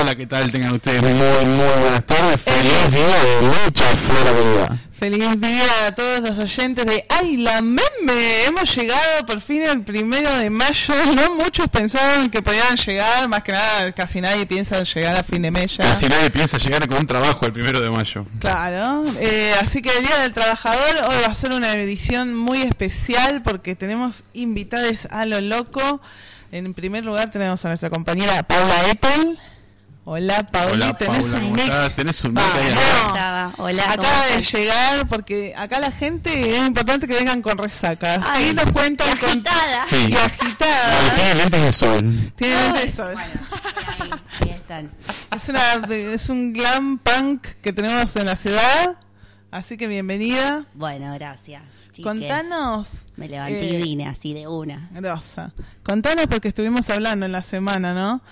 Hola, ¿qué tal? Tengan ustedes muy buenas tardes. Feliz día de lucha, Flora querida. Feliz día a todos los oyentes de ¡Ay, la meme! Hemos llegado por fin el 1 de mayo. No muchos pensaban que podían llegar, más que nada casi nadie piensa llegar a fin de mes ya. Casi nadie piensa llegar con un trabajo el 1 de mayo. Claro, así que el Día del Trabajador hoy va a ser una edición muy especial porque tenemos invitados a lo loco. En primer lugar tenemos a nuestra compañera Paula Eppel. Hola, Paula. Hola, Paula, ¿cómo estás? ¿Tenés un mic ahí? Hola, acaba de llegar porque acá la gente es importante que vengan con resacas. Ahí nos cuentan con agitada. Sí. y agitada. Tiene lentes de sol. Tiene lentes de sol. Bueno, ahí están. Es un glam punk que tenemos en la ciudad. Así que bienvenida. Bueno, gracias. Chiques. Contanos. Me levanté y vine así de una. Rosa, contanos porque estuvimos hablando en la semana, ¿no?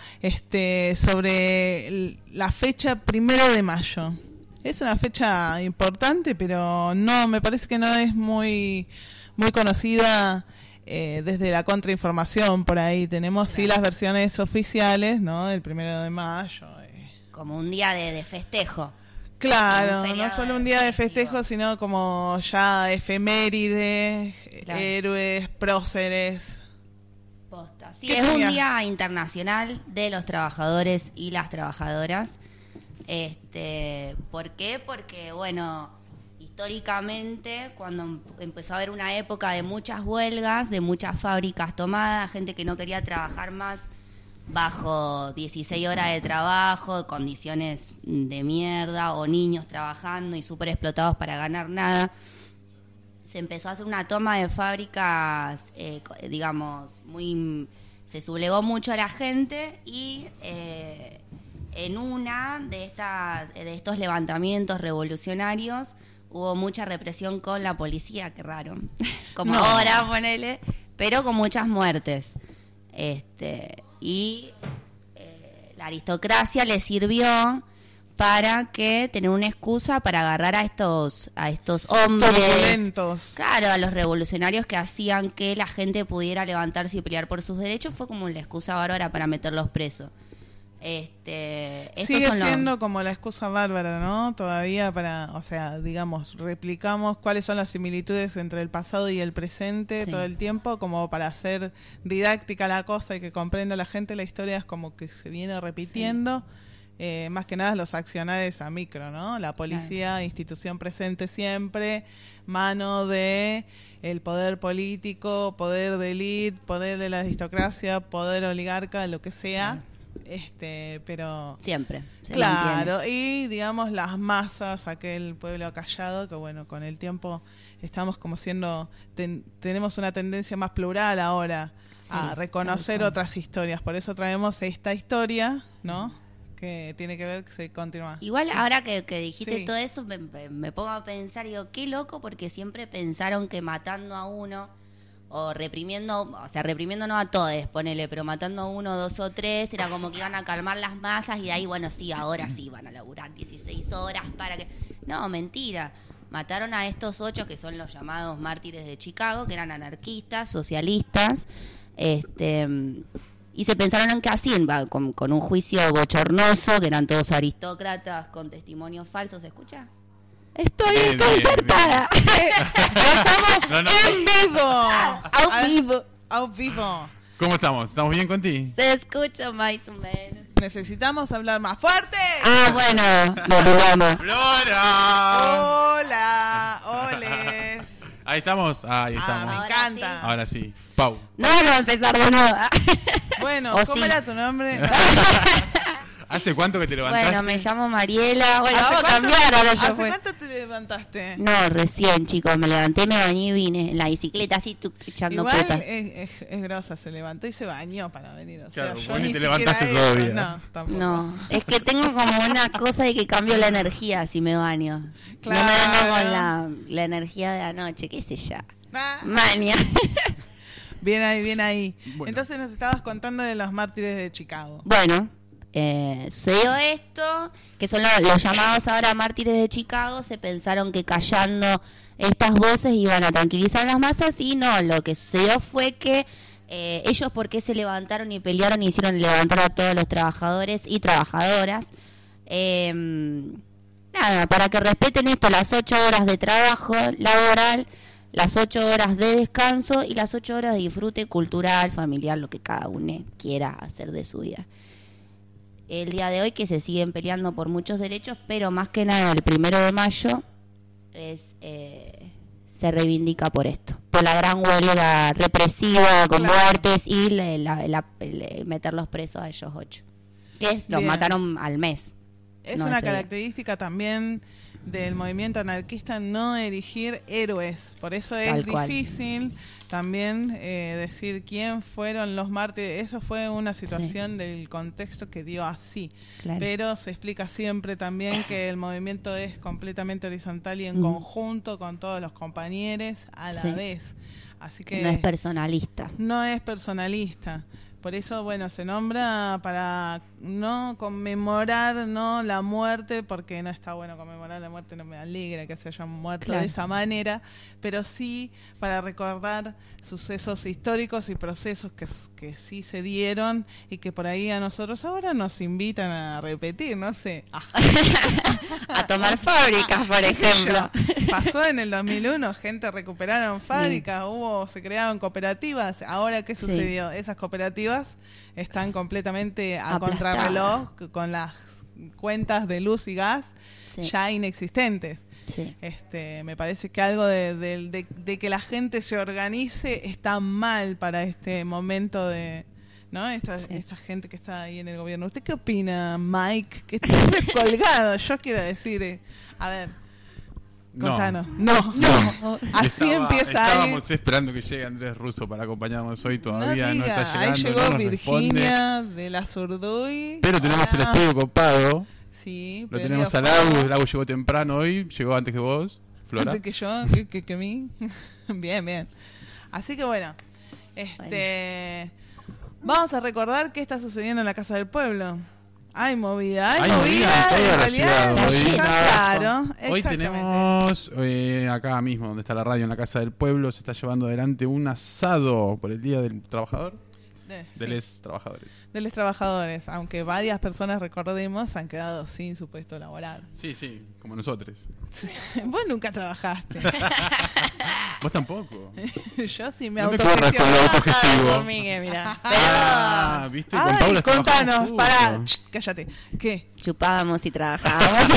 Sobre la fecha 1 de mayo. Es una fecha importante, pero no, me parece que no es muy conocida desde la contrainformación por ahí. Tenemos sí las versiones oficiales, ¿no? Del 1 de mayo. Como un día de festejo. Claro, no solo un día de festejo, sino como ya efemérides, claro. Héroes, próceres. Posta. Sí, es un día internacional de los trabajadores y las trabajadoras. ¿Por qué? Porque, bueno, históricamente, cuando empezó a haber una época de muchas huelgas, de muchas fábricas tomadas, gente que no quería trabajar más bajo 16 horas de trabajo, condiciones de mierda, o niños trabajando y súper explotados para ganar nada, se empezó a hacer una toma de fábricas, se sublevó mucho a la gente y en una de estos levantamientos revolucionarios hubo mucha represión con la policía, qué raro, como ahora, ponele, pero con muchas muertes. Y la aristocracia le sirvió para que tener una excusa para agarrar a estos hombres turbulentos. Claro, a los revolucionarios que hacían que la gente pudiera levantarse y pelear por sus derechos. Fue como la excusa bárbara para meterlos presos. Sigue siendo como la excusa bárbara, ¿no? Todavía replicamos cuáles son las similitudes entre el pasado y el presente todo el tiempo, como para hacer didáctica la cosa y que comprenda la gente. La historia es como que se viene repitiendo, más que nada los accionarios a micro, ¿no? La policía, institución presente siempre, mano de el poder político, poder de élite, poder de la aristocracia, poder oligarca, lo que sea. Pero siempre claro, y digamos las masas, aquel pueblo callado que bueno, con el tiempo estamos como tenemos una tendencia más plural ahora a reconocer otras historias, por eso traemos esta historia, ¿no? Que tiene que ver, que se continúa. Igual ahora que dijiste todo eso me pongo a pensar, digo, qué loco, porque siempre pensaron que matando a uno o reprimiendo no a todos, ponele, pero matando a 1, 2 o 3, era como que iban a calmar las masas y de ahí, bueno, sí, ahora sí van a laburar 16 horas para que... No, mentira. Mataron a estos 8 que son los llamados mártires de Chicago, que eran anarquistas, socialistas, y se pensaron en que así, con un juicio bochornoso, que eran todos aristócratas con testimonios falsos, ¿se escucha? Estoy desconcertada. Estamos en vivo. Au vivo. ¿Cómo estamos? ¿Estamos bien contigo? Se escucha más o menos. Necesitamos hablar más fuerte. Bueno, lo logramos. ¡Flora! Hola, oles. Ahí estamos. Me encanta. Ahora sí. Pau. No vamos a empezar de nuevo. Bueno, ¿cómo era tu nombre? ¿Hace cuánto que te levantaste? Bueno, me llamo Mariela. Bueno, vamos a cambiar ahora. ¿Hace cuánto te levantaste? No, recién, chicos. Me levanté, me bañé y vine en la bicicleta así echando igual putas. Es grosa, se levantó y se bañó para venir. O claro, sea, vos ni te levantaste todavía. No, tampoco. No, es que tengo como una cosa de que cambio la energía si me baño. Claro. No me ando con la energía de anoche, qué sé yo. Mania. Bien ahí. Bueno. Entonces nos estabas contando de los mártires de Chicago. Bueno, sucedió esto, que son los llamados ahora mártires de Chicago. Se pensaron que callando estas voces iban a tranquilizar las masas y no, lo que sucedió fue que ellos por qué se levantaron y pelearon y hicieron levantar a todos los trabajadores y trabajadoras. Nada, para que respeten esto, las 8 horas de trabajo laboral, las 8 horas de descanso y las 8 horas de disfrute cultural, familiar, lo que cada uno quiera hacer de su vida. El día de hoy que se siguen peleando por muchos derechos, pero más que nada el 1 de mayo se reivindica por esto, por la gran huelga represiva con muertes y meterlos presos a ellos 8, que los mataron al mes. Es una característica también del movimiento anarquista no erigir héroes, por eso es difícil también decir quién fueron los mártires. Eso fue una situación del contexto que dio así, pero se explica siempre también que el movimiento es completamente horizontal y en conjunto con todos los compañeros a la vez, así que no es personalista. No es personalista. Por eso, bueno, se nombra para no conmemorar la muerte, porque no está bueno conmemorar la muerte, no me alegra que se hayan muerto de esa manera, pero sí para recordar sucesos históricos y procesos que sí se dieron y que por ahí a nosotros ahora nos invitan a repetir, no sé. A tomar fábricas, por ejemplo. Pasó en el 2001, gente recuperaron fábricas, se crearon cooperativas. Ahora, ¿qué sucedió? Esas cooperativas están completamente a contrarreloj con las cuentas de luz y gas ya inexistentes. Sí. Me parece que algo de que la gente se organice está mal para este momento de... ¿no? Esta gente que está ahí en el gobierno. ¿Usted qué opina, Mike? Que está colgado. Yo quiero decir, a ver, contanos. No. Así Estábamos esperando que llegue Andrés Russo para acompañarnos hoy. Todavía no está llegando. Ahí llegó Virginia de la Zurduy. Pero tenemos el estudio copado. Sí, lo tenemos al Lago. El Lago llegó temprano hoy. Llegó antes que vos, Flora. Antes que yo, que mí. Bien. Así que bueno, vamos a recordar qué está sucediendo en la Casa del Pueblo. Hay movida en toda la ciudad. Claro, hoy tenemos acá mismo, donde está la radio, en la Casa del Pueblo, se está llevando adelante un asado por el Día del Trabajador. De los trabajadores. De los trabajadores, aunque varias personas, recordemos, han quedado sin su puesto laboral. Sí, como nosotros. Sí. Vos nunca trabajaste. Vos tampoco. Yo sí me autogestivo. ¿Viste? Con Paula contanos, pará, cállate. ¿Qué? Chupábamos y trabajábamos.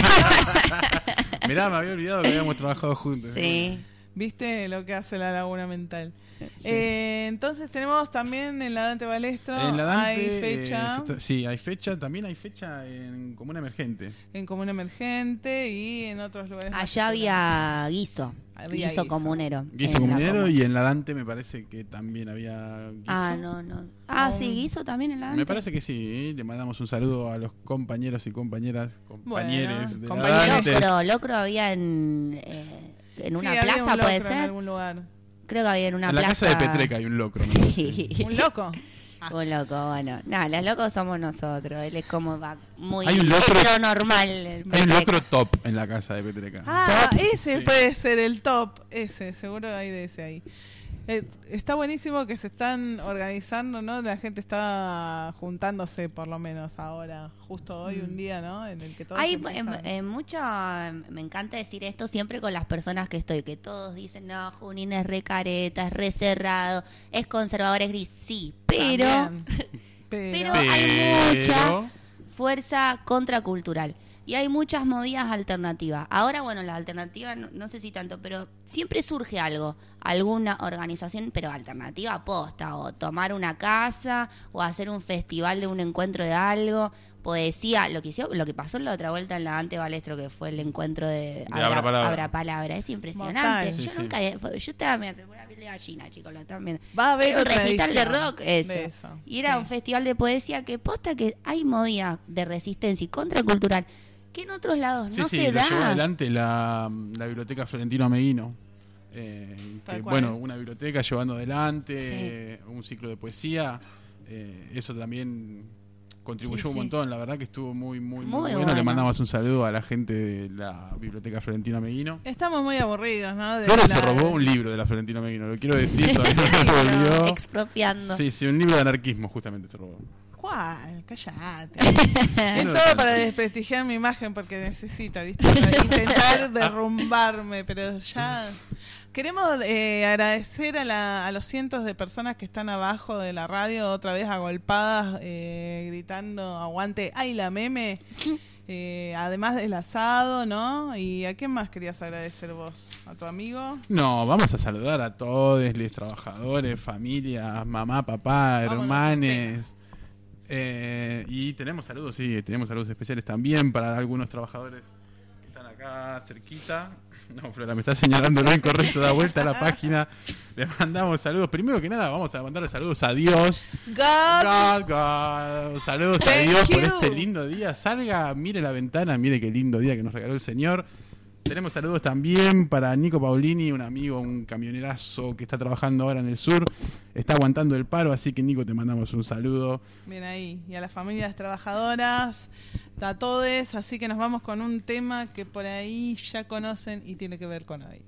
Mirá, me había olvidado que habíamos trabajado juntos. Sí. ¿Viste lo que hace la laguna mental? Sí. Entonces tenemos también en la Dante Balestro, en la Dante, hay fecha. Hay fecha, también hay fecha en Comuna Emergente. En Comuna Emergente y en otros lugares. Allá había guiso. Guiso comunero. Guiso comunero y en la Dante me parece que también había guiso. No. Sí, guiso también en la Dante. Me parece que sí. Le mandamos un saludo a los compañeros y compañeros de la Dante. Locro había en una plaza, puede ser. En algún lugar. Creo que había en una plaza. En la casa de Petreca hay un locro. Sí. ¿Un loco? Un loco, bueno. Los locos somos nosotros. Él es como muy normal. Hay un locro top en la casa de Petreca. Ese puede ser el top. Ese, seguro hay de ese ahí. Está buenísimo que se están organizando, ¿no? La gente está juntándose, por lo menos ahora, justo hoy, un día, ¿no? En el que todos hay me encanta decir esto siempre con las personas que estoy, que todos dicen, no, Junín es re careta, es re cerrado, es conservador, es gris. Sí, pero hay mucha fuerza contracultural. Y hay muchas movidas alternativas. Ahora, bueno, la alternativa, no sé si tanto, pero siempre surge algo, alguna organización, pero alternativa posta, o tomar una casa, o hacer un festival de un encuentro de algo, poesía, lo que pasó la otra vuelta en la Dante Balestro, que fue el encuentro de Abra Palabra, es impresionante. Mortal. Yo estaba me hace una piel de gallina, chicos, también. Va a haber un otra recital edición de rock, eso. Y era un festival de poesía que posta que hay movida de resistencia y contracultural que en otros lados no se da. Sí, llevó adelante la biblioteca Florentino Ameguino. Una biblioteca llevando adelante un ciclo de poesía. Eso también contribuyó un montón, la verdad que estuvo muy bueno. Le mandamos un saludo a la gente de la Biblioteca Florentino Meguino. Estamos muy aburridos, ¿no? Flores se robó un libro de la Florentino Meguino, lo quiero decir, todavía no lo volvió. Expropiando. Sí, un libro de anarquismo justamente se robó. ¿Cuál? Cállate. Es todo para desprestigiar mi imagen porque necesita, ¿viste? Para intentar derrumbarme, pero ya... Queremos agradecer a los cientos de personas que están abajo de la radio, otra vez agolpadas, gritando aguante, ¡ay la meme! Además del asado, ¿no? ¿Y a quién más querías agradecer vos? ¿A tu amigo? No, vamos a saludar a todos los trabajadores, familias, mamá, papá, hermanes. Y tenemos saludos, tenemos saludos especiales también para algunos trabajadores que están acá cerquita. No, Flora, me está señalando lo incorrecto, da vuelta a la página. Le mandamos saludos. Primero que nada, vamos a mandarle saludos a Dios. God. Saludos a Dios por este lindo día. Salga, mire la ventana, mire qué lindo día que nos regaló el Señor. Tenemos saludos también para Nico Paulini, un amigo, un camionerazo que está trabajando ahora en el sur. Está aguantando el paro, así que Nico, te mandamos un saludo. Bien ahí. Y a las familias trabajadoras, a todos. Así que nos vamos con un tema que por ahí ya conocen y tiene que ver con hoy.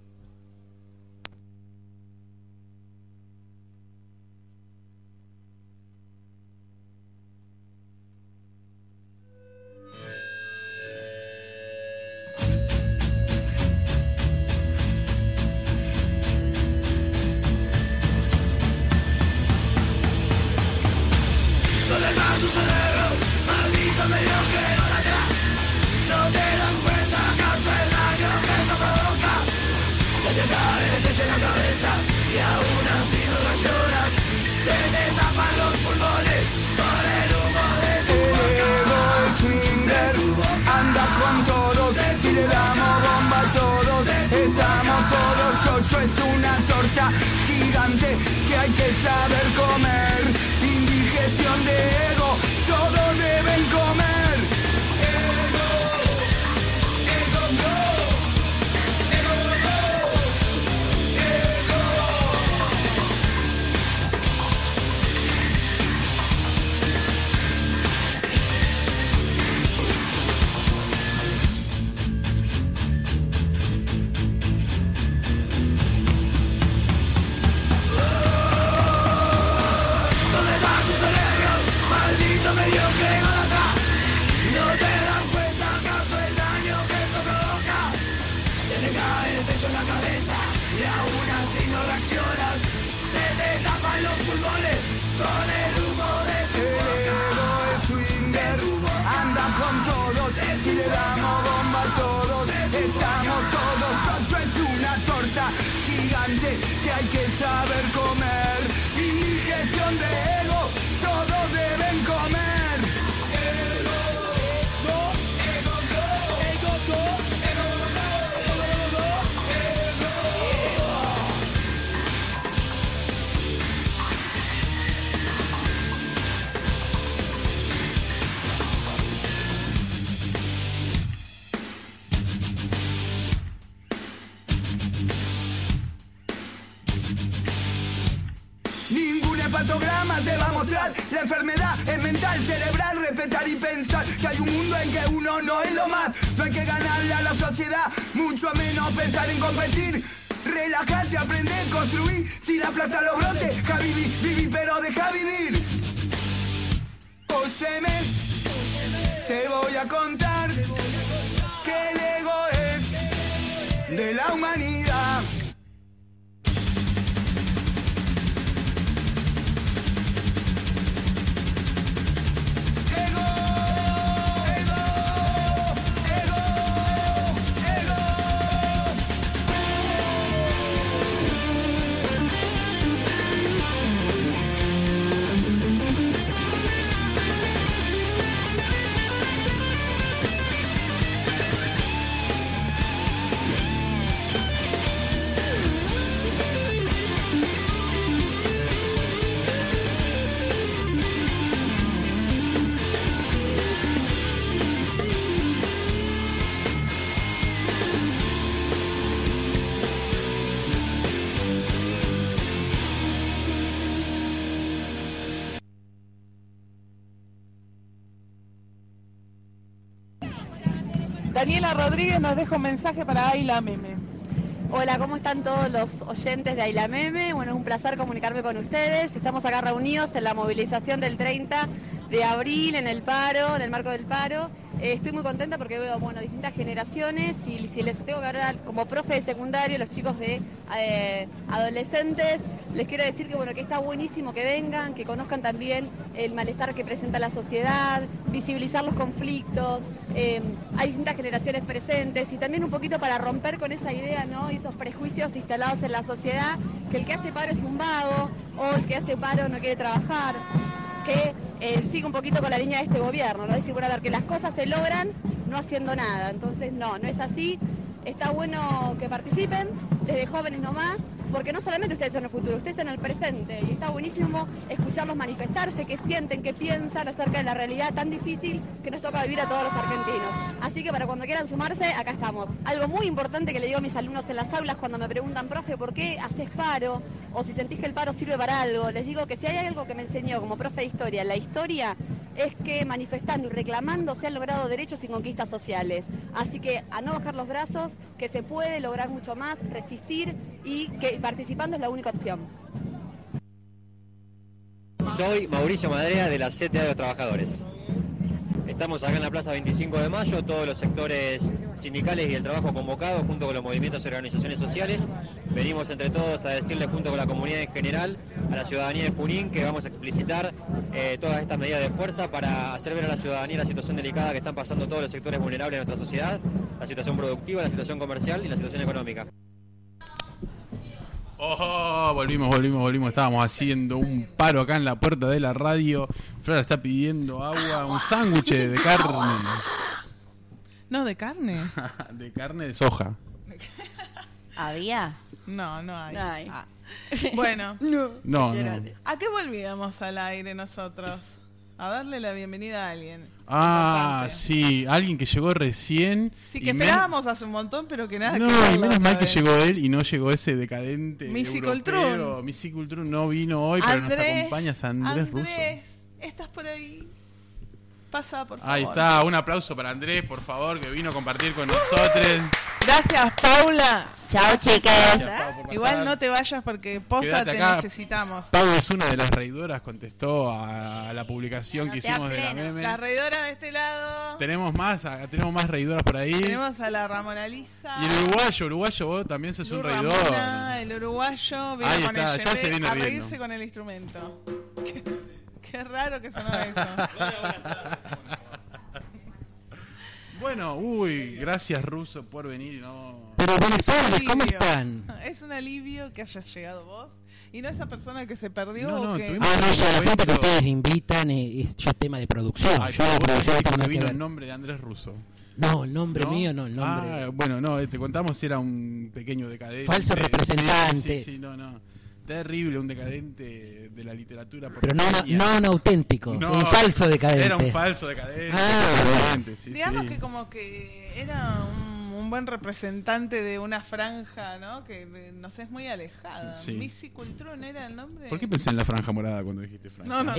Es una torta gigante que hay que saber comer. Indigestión de ego, todos deben comer. Ego, ego, no. Ego, no. Ego. Que hay que saber comer. Indigestión de ego, todos deben comer. Ego, go, ego, go, ego, go, ego, go, ego, hepatograma te va a mostrar la enfermedad es mental, cerebral, respetar y pensar que hay un mundo en que uno no es lo más. No hay que ganarle a la sociedad, mucho menos pensar en competir. Relájate, aprende, construir. Si la plata los brote, ja viví, pero deja vivir. Óyeme, te voy a contar que el ego es de la humanidad. Daniela Rodríguez nos deja un mensaje para Ayla Meme. Hola, ¿cómo están todos los oyentes de Ayla Meme? Bueno, es un placer comunicarme con ustedes. Estamos acá reunidos en la movilización del 30 de abril en el paro, en el marco del paro. Estoy muy contenta porque veo, distintas generaciones y si les tengo que hablar como profe de secundario, los chicos de adolescentes, les quiero decir que está buenísimo que vengan, que conozcan también el malestar que presenta la sociedad, visibilizar los conflictos. Hay distintas generaciones presentes y también un poquito para romper con esa idea, ¿no? Y esos prejuicios instalados en la sociedad, que el que hace paro es un vago o el que hace paro no quiere trabajar, que sigue un poquito con la línea de este gobierno, ¿no? Decir, que las cosas se logran no haciendo nada. Entonces, no es así. Está bueno que participen, desde jóvenes nomás, porque no solamente ustedes son el futuro, ustedes son el presente. Y está buenísimo escucharlos manifestarse, qué sienten, qué piensan acerca de la realidad tan difícil que nos toca vivir a todos los argentinos. Así que para cuando quieran sumarse, acá estamos. Algo muy importante que le digo a mis alumnos en las aulas cuando me preguntan, profe, ¿por qué haces paro? O si sentís que el paro sirve para algo. Les digo que si hay algo que me enseñó como profe de historia, la historia es que manifestando y reclamando se han logrado derechos y conquistas sociales. Así que a no bajar los brazos, que se puede lograr mucho más, resistir y que participando es la única opción. Soy Mauricio Madrea de la CTA de los Trabajadores. Estamos acá en la Plaza 25 de Mayo, todos los sectores sindicales y el trabajo convocados junto con los movimientos y organizaciones sociales. Venimos entre todos a decirle junto con la comunidad en general, a la ciudadanía de Junín, que vamos a explicitar todas estas medidas de fuerza para hacer ver a la ciudadanía la situación delicada que están pasando todos los sectores vulnerables de nuestra sociedad, la situación productiva, la situación comercial y la situación económica. Oh, volvimos. Estábamos haciendo un paro acá en la puerta de la radio. Flora está pidiendo agua, un sándwich de carne. No, de carne. De carne de soja. ¿Había? No hay. No hay. Bueno. No. ¿A qué volvíamos al aire nosotros? A darle la bienvenida a alguien. Importante. Sí, alguien que llegó recién. Sí, que esperábamos hace un montón, pero que nada. No, y menos mal que llegó él y no llegó ese decadente Missy europeo. Missy Cultrun no vino hoy, pero nos acompañas Andrés Russo. ¿Estás por ahí? Pasa, por favor. Ahí está, un aplauso para Andrés, por favor, que vino a compartir con nosotros. Gracias, Paula. Chao, chicas. Igual no te vayas porque posta te necesitamos. Pau es una de las reidoras, contestó a la publicación que hicimos de la meme. La reidora de este lado. Tenemos más reidoras por ahí. Tenemos a la Ramona Lisa. Y el uruguayo, vos también sos un reidor. Ramona, el uruguayo, viene ahí con está, el ya se viene a riendo. reírse con el instrumento. Qué raro que sonó eso. Bueno, gracias Russo por venir. Pero buenas tardes, ¿cómo están? Es un alivio que hayas llegado vos y no esa persona que se perdió. No, que... tuvimos no, la gente que ustedes invitan es ya tema de producción. Ay, yo la producción que no me que vino ver. el nombre de Andrés Russo. No, el nombre mío no, el nombre. Bueno, te contamos si era un pequeño decadente. Falso representante. Sí, no. Terrible, un decadente de la literatura. Pero no un auténtico, un falso decadente. Era un falso decadente. Sí, digamos que como que era un buen representante de una franja, ¿no? Que nos es muy alejada. Sí. Missy Cultrun era el nombre. ¿Por qué pensé en la franja morada cuando dijiste franja? No. Y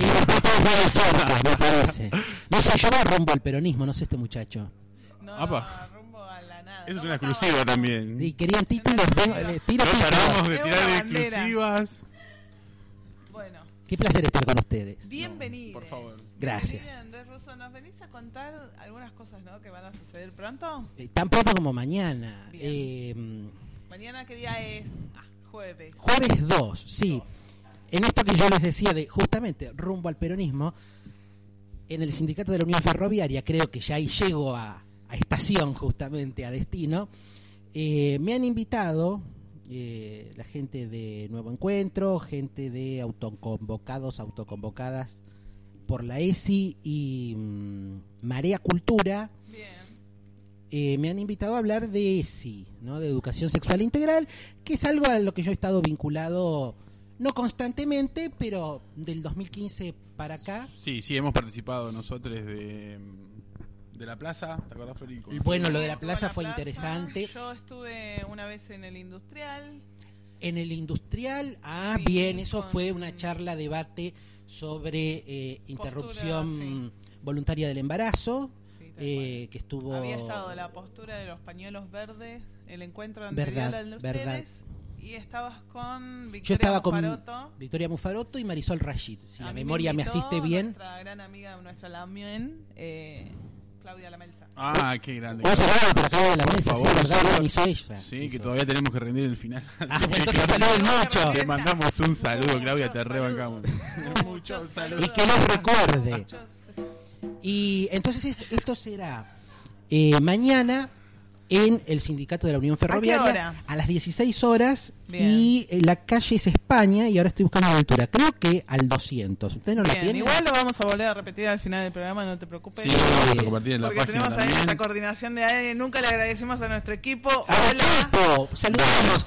me parece. No sé, yo me rumbo al peronismo, no sé este muchacho. No, rumbo a la nada. Eso es una exclusiva también. Y querían títulos, les tiro No títulos. paramos de Es tirar una bandera. exclusivas. Bueno. Qué placer estar con ustedes. Bienvenido. Por favor. Gracias. Bienvenido, Andrés Russo. ¿Nos venís a contar algunas cosas, ¿no? que van a suceder pronto? Tan pronto como mañana. ¿Mañana qué día es? Jueves. Jueves 2, sí. En esto que yo les decía de justamente rumbo al peronismo, en el sindicato de la Unión Ferroviaria, creo que ya ahí llego a estación justamente, a destino, me han invitado la gente de Nuevo Encuentro, gente de autoconvocadas por la ESI y Marea Cultura. Bien. Me han invitado a hablar de ESI, ¿no? De educación sexual integral, que es algo a lo que yo he estado vinculado, no constantemente, pero del 2015 para acá. Sí, hemos participado nosotros de la plaza, ¿te acordás, Federico? Bueno, lo de la plaza fue interesante. Yo estuve una vez en el industrial. En el industrial, Sí, bien, eso fue una charla, debate sobre interrupción voluntaria del embarazo. Sí, que estuvo... Había estado la postura de los pañuelos verdes, el encuentro anterior al de ustedes, y estabas con Yo estaba Mufaroto. con Victoria Mufaroto y Marisol Rashid, si la A mí memoria me invitó asiste bien. Nuestra gran amiga, nuestra Lamien, Claudia Lamelsa. Ah, qué grande. Un saludo para Claudia Lamelsa, Por sí, favor, ¿verdad? sí. Hizo ella. Sí, que todavía tenemos que rendir el final. Ah, bueno, entonces saluden mucho. Te mandamos un saludo, Claudia, te rebancamos. Muchos saludos. Y que los recuerde. Y entonces esto será mañana en el Sindicato de la Unión Ferroviaria. ¿A qué hora? A las 16 horas. Bien. Y la calle es España y ahora estoy buscando la altura. Creo que al 200. ¿Ustedes no la Bien, tienen? igual lo vamos a volver a repetir al final del programa, no te preocupes. Sí, lo vamos a compartir en la Porque página tenemos ahí también. esta coordinación de aire. Nunca le agradecimos a nuestro equipo. Hola. Hola. Saludamos.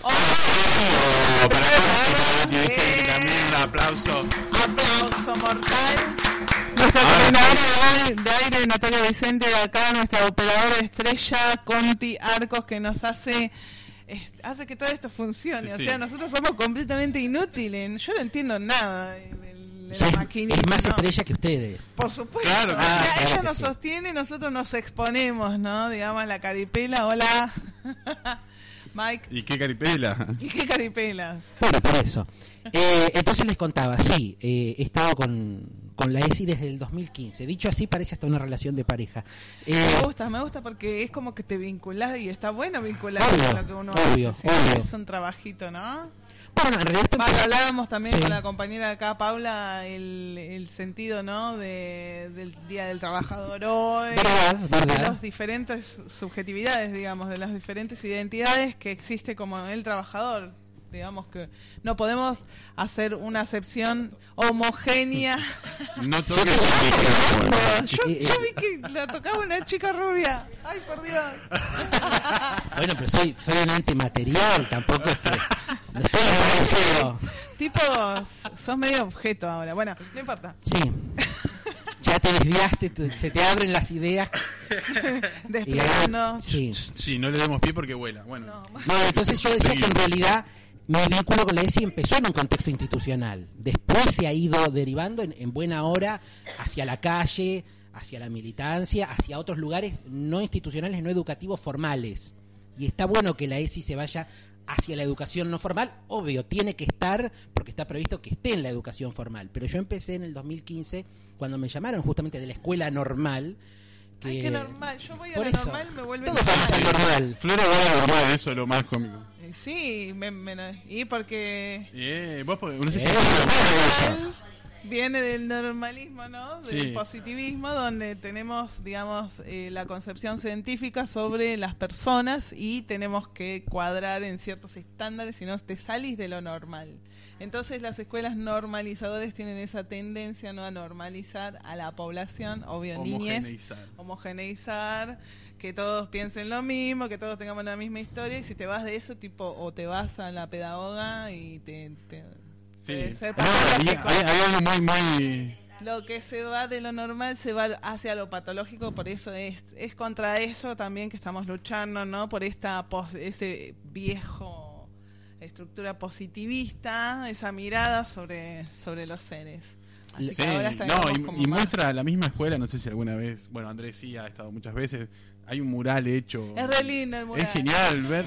También un aplauso. Aplauso mortal. Nuestra coordinadora de aire, Natalia Vicente, de acá, nuestra operadora estrella, Conti Arcos, que nos hace que todo esto funcione. Sí, o sí. sea, nosotros somos completamente inútiles. Yo no entiendo nada de la Es maquinita. más ¿no? estrella que ustedes. Por supuesto. Claro, O sea, claro ella que nos sí. sostiene y nosotros nos exponemos, ¿no? Digamos, la caripela. Hola. Mike. ¿Y qué caripela? ¿Y qué caripela? Bueno, por eso. Entonces les contaba, sí, he estado con la ESI desde el 2015. Dicho así, parece hasta una relación de pareja. Me gusta porque es como que te vinculás y está bueno vincularte Obvio, con lo que uno obvio, hace. obvio. Es un trabajito, ¿no? Bueno, en realidad Bueno, hablábamos también Sí. con la compañera de acá, Paula, el sentido, ¿no? Del Día del Trabajador hoy, Verdad. de las diferentes subjetividades, digamos, de las diferentes identidades que existe como el trabajador. Digamos que no podemos hacer una acepción homogénea. No toques el micrófono. Yo vi que la tocaba una chica rubia. Ay, por Dios. Bueno, pero soy un antimaterial, tampoco es que no estoy agradecido. Tipo, sos medio objeto ahora. Bueno, no importa. Sí. Ya te desviaste, se te abren las ideas. Desplegando. Sí. Sí, no le demos pie porque vuela. Bueno, No, Bueno, entonces yo decía que en realidad mi vínculo con la ESI empezó en un contexto institucional. Después se ha ido derivando en buena hora hacia la calle, hacia la militancia, hacia otros lugares no institucionales, no educativos, formales. Y está bueno que la ESI se vaya hacia la educación no formal. Obvio, tiene que estar, porque está previsto que esté en la educación formal. Pero yo empecé en el 2015, cuando me llamaron justamente de la escuela normal. Ay, qué normal. Yo voy a Por la eso, normal, me vuelve todos vamos al normal. Flora va a la normal, eso es lo más cómico. Sí, y porque Vos, no sé si... normal viene del normalismo, ¿no? Del Sí. positivismo, donde tenemos, digamos, la concepción científica sobre las personas y tenemos que cuadrar en ciertos estándares, si no te salís de lo normal. Entonces las escuelas normalizadoras tienen esa tendencia, ¿no?, a normalizar a la población, obvio, niñez, homogeneizar, que todos piensen lo mismo, que todos tengamos la misma historia, y si te vas de eso, tipo, o te vas a la pedagoga y te Sí. puede ser Hay patológico. algo muy... Lo que se va de lo normal se va hacia lo patológico, por eso es contra eso también que estamos luchando, ¿no? Por ese viejo estructura positivista, esa mirada sobre los seres. Así Sí, que ahora estaremos como y más- muestra la misma escuela, no sé si alguna vez, bueno, Andrés sí ha estado muchas veces, hay un mural hecho. Es re lindo el mural. Es genial ver.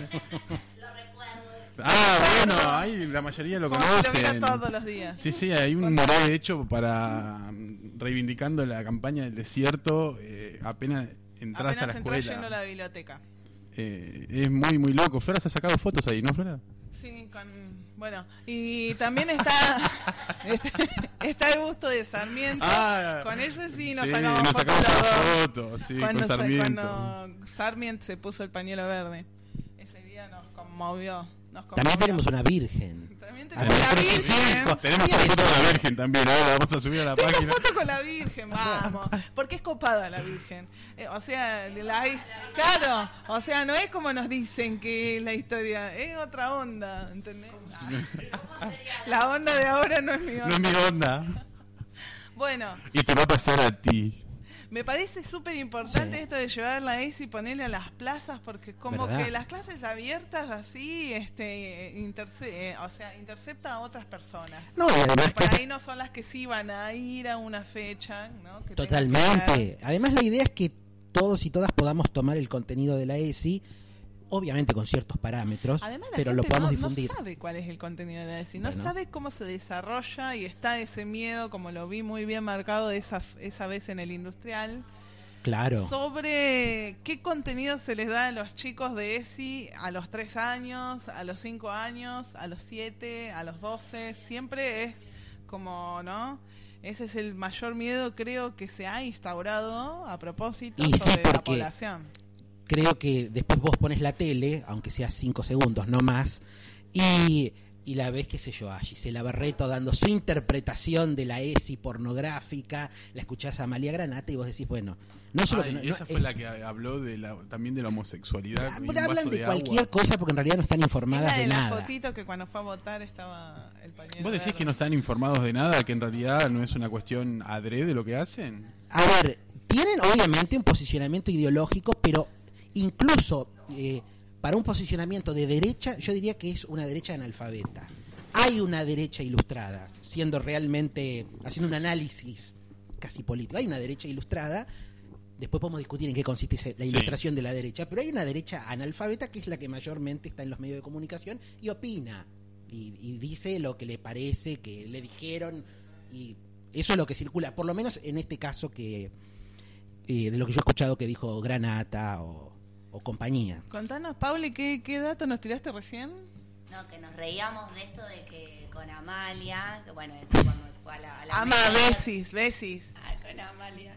Bueno, ahí la mayoría lo Como si lo conocen. viera todos los días. Sí, hay un mural hecho para reivindicando la campaña del desierto, apenas entras a la Apenas entras escuela. yendo a la biblioteca. Es muy, muy loco. Flora se ha sacado fotos ahí, ¿no, Flora? Sí, bueno, y también está el busto de Sarmiento. Con ese sí nos sacamos nos fotos sacamos los dos. una foto, sí, con Sarmiento. Cuando Sarmiento se puso el pañuelo verde. Ese día nos conmovió. También tenemos una virgen. También Ah, tenemos la tenemos Virgen. Tenemos una foto de la Virgen también, ahora la vamos a subir a la Tengo página. foto con la Virgen, vamos. Porque es copada la Virgen. O sea, claro, o sea, no es como nos dicen que la historia, es otra onda, ¿entendés? La onda de ahora no es mi onda. No es mi onda. Bueno, Y te va a pasar a ti. me parece súper importante Sí. esto de llevar la ESI y ponerle a las plazas, porque como ¿Verdad? que las clases abiertas así, intercepta a otras personas. No, y además Por que ahí no son las que sí van a ir a una fecha, ¿no? Que tengan que ver. totalmente. Además la idea es que todos y todas podamos tomar el contenido de la ESI, obviamente con ciertos parámetros, además, pero lo podamos no difundir. No sabe cuál es el contenido de la ESI, no Bueno. sabe cómo se desarrolla y está ese miedo, como lo vi muy bien marcado esa vez en el industrial. Claro. Sobre qué contenido se les da a los chicos de ESI a los 3 años, a los 5 años, a los 7, a los 12. Siempre es como, ¿no? Ese es el mayor miedo, creo, que se ha instaurado a propósito Y sí, sobre la porque población. creo que después vos pones la tele, aunque sea 5 segundos, no más, y la ves, qué sé yo, a Gisela Barreto dando su interpretación de la ESI pornográfica, la escuchás a Amalia Granata y vos decís, bueno, no solo que no, esa fue la que habló también de la homosexualidad. y un vaso hablan de agua. cualquier cosa porque en realidad no están informadas Es la de la nada. fotito que cuando fue a votar estaba el pañuelo ¿Vos decís verde. que no están informados de nada, que en realidad no es una cuestión adrede lo que hacen? A ver, tienen obviamente un posicionamiento ideológico, pero incluso para un posicionamiento de derecha, yo diría que es una derecha analfabeta. Hay una derecha ilustrada, siendo realmente, haciendo un análisis casi político. Hay una derecha ilustrada, después podemos discutir en qué consiste la ilustración de la derecha, pero hay una derecha analfabeta que es la que mayormente está en los medios de comunicación y opina, y dice lo que le parece, que le dijeron, y eso es lo que circula, por lo menos en este caso que de lo que yo he escuchado que dijo Granata o compañía. Contanos, Pauli, ¿qué dato nos tiraste recién? No, que nos reíamos de esto de que con Amalia, que bueno, esto cuando fue a la Ama, media- besis. Ah, con Amalia.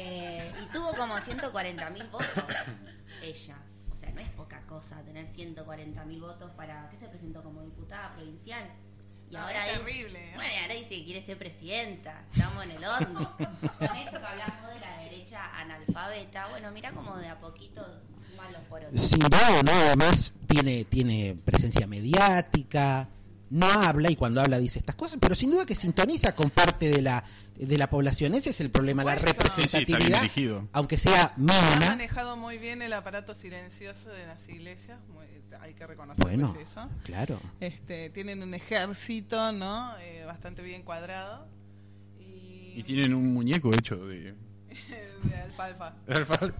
Y tuvo como 140.000 votos ella. O sea, no es poca cosa tener 140.000 votos para... ¿Qué se presentó como diputada provincial? Y No, ahora es dice- terrible, ¿eh? Bueno, y ahora dice que quiere ser presidenta. Estamos en el horno. Con esto que hablamos de la derecha analfabeta, bueno, mira como de a poquito suman los porotos. Sin duda, ¿no? Además tiene presencia mediática, no habla y cuando habla dice estas cosas, pero sin duda que sintoniza con parte de la población. Ese es el problema, la supuesto. Sí, está bien representatividad, dirigido. aunque sea Ha mínima. manejado muy bien el aparato silencioso de las iglesias, hay que reconocer Bueno, eso. claro. Tienen un ejército, ¿no? Bastante bien cuadrado. Y tienen un muñeco hecho de de alfalfa. alfalfa.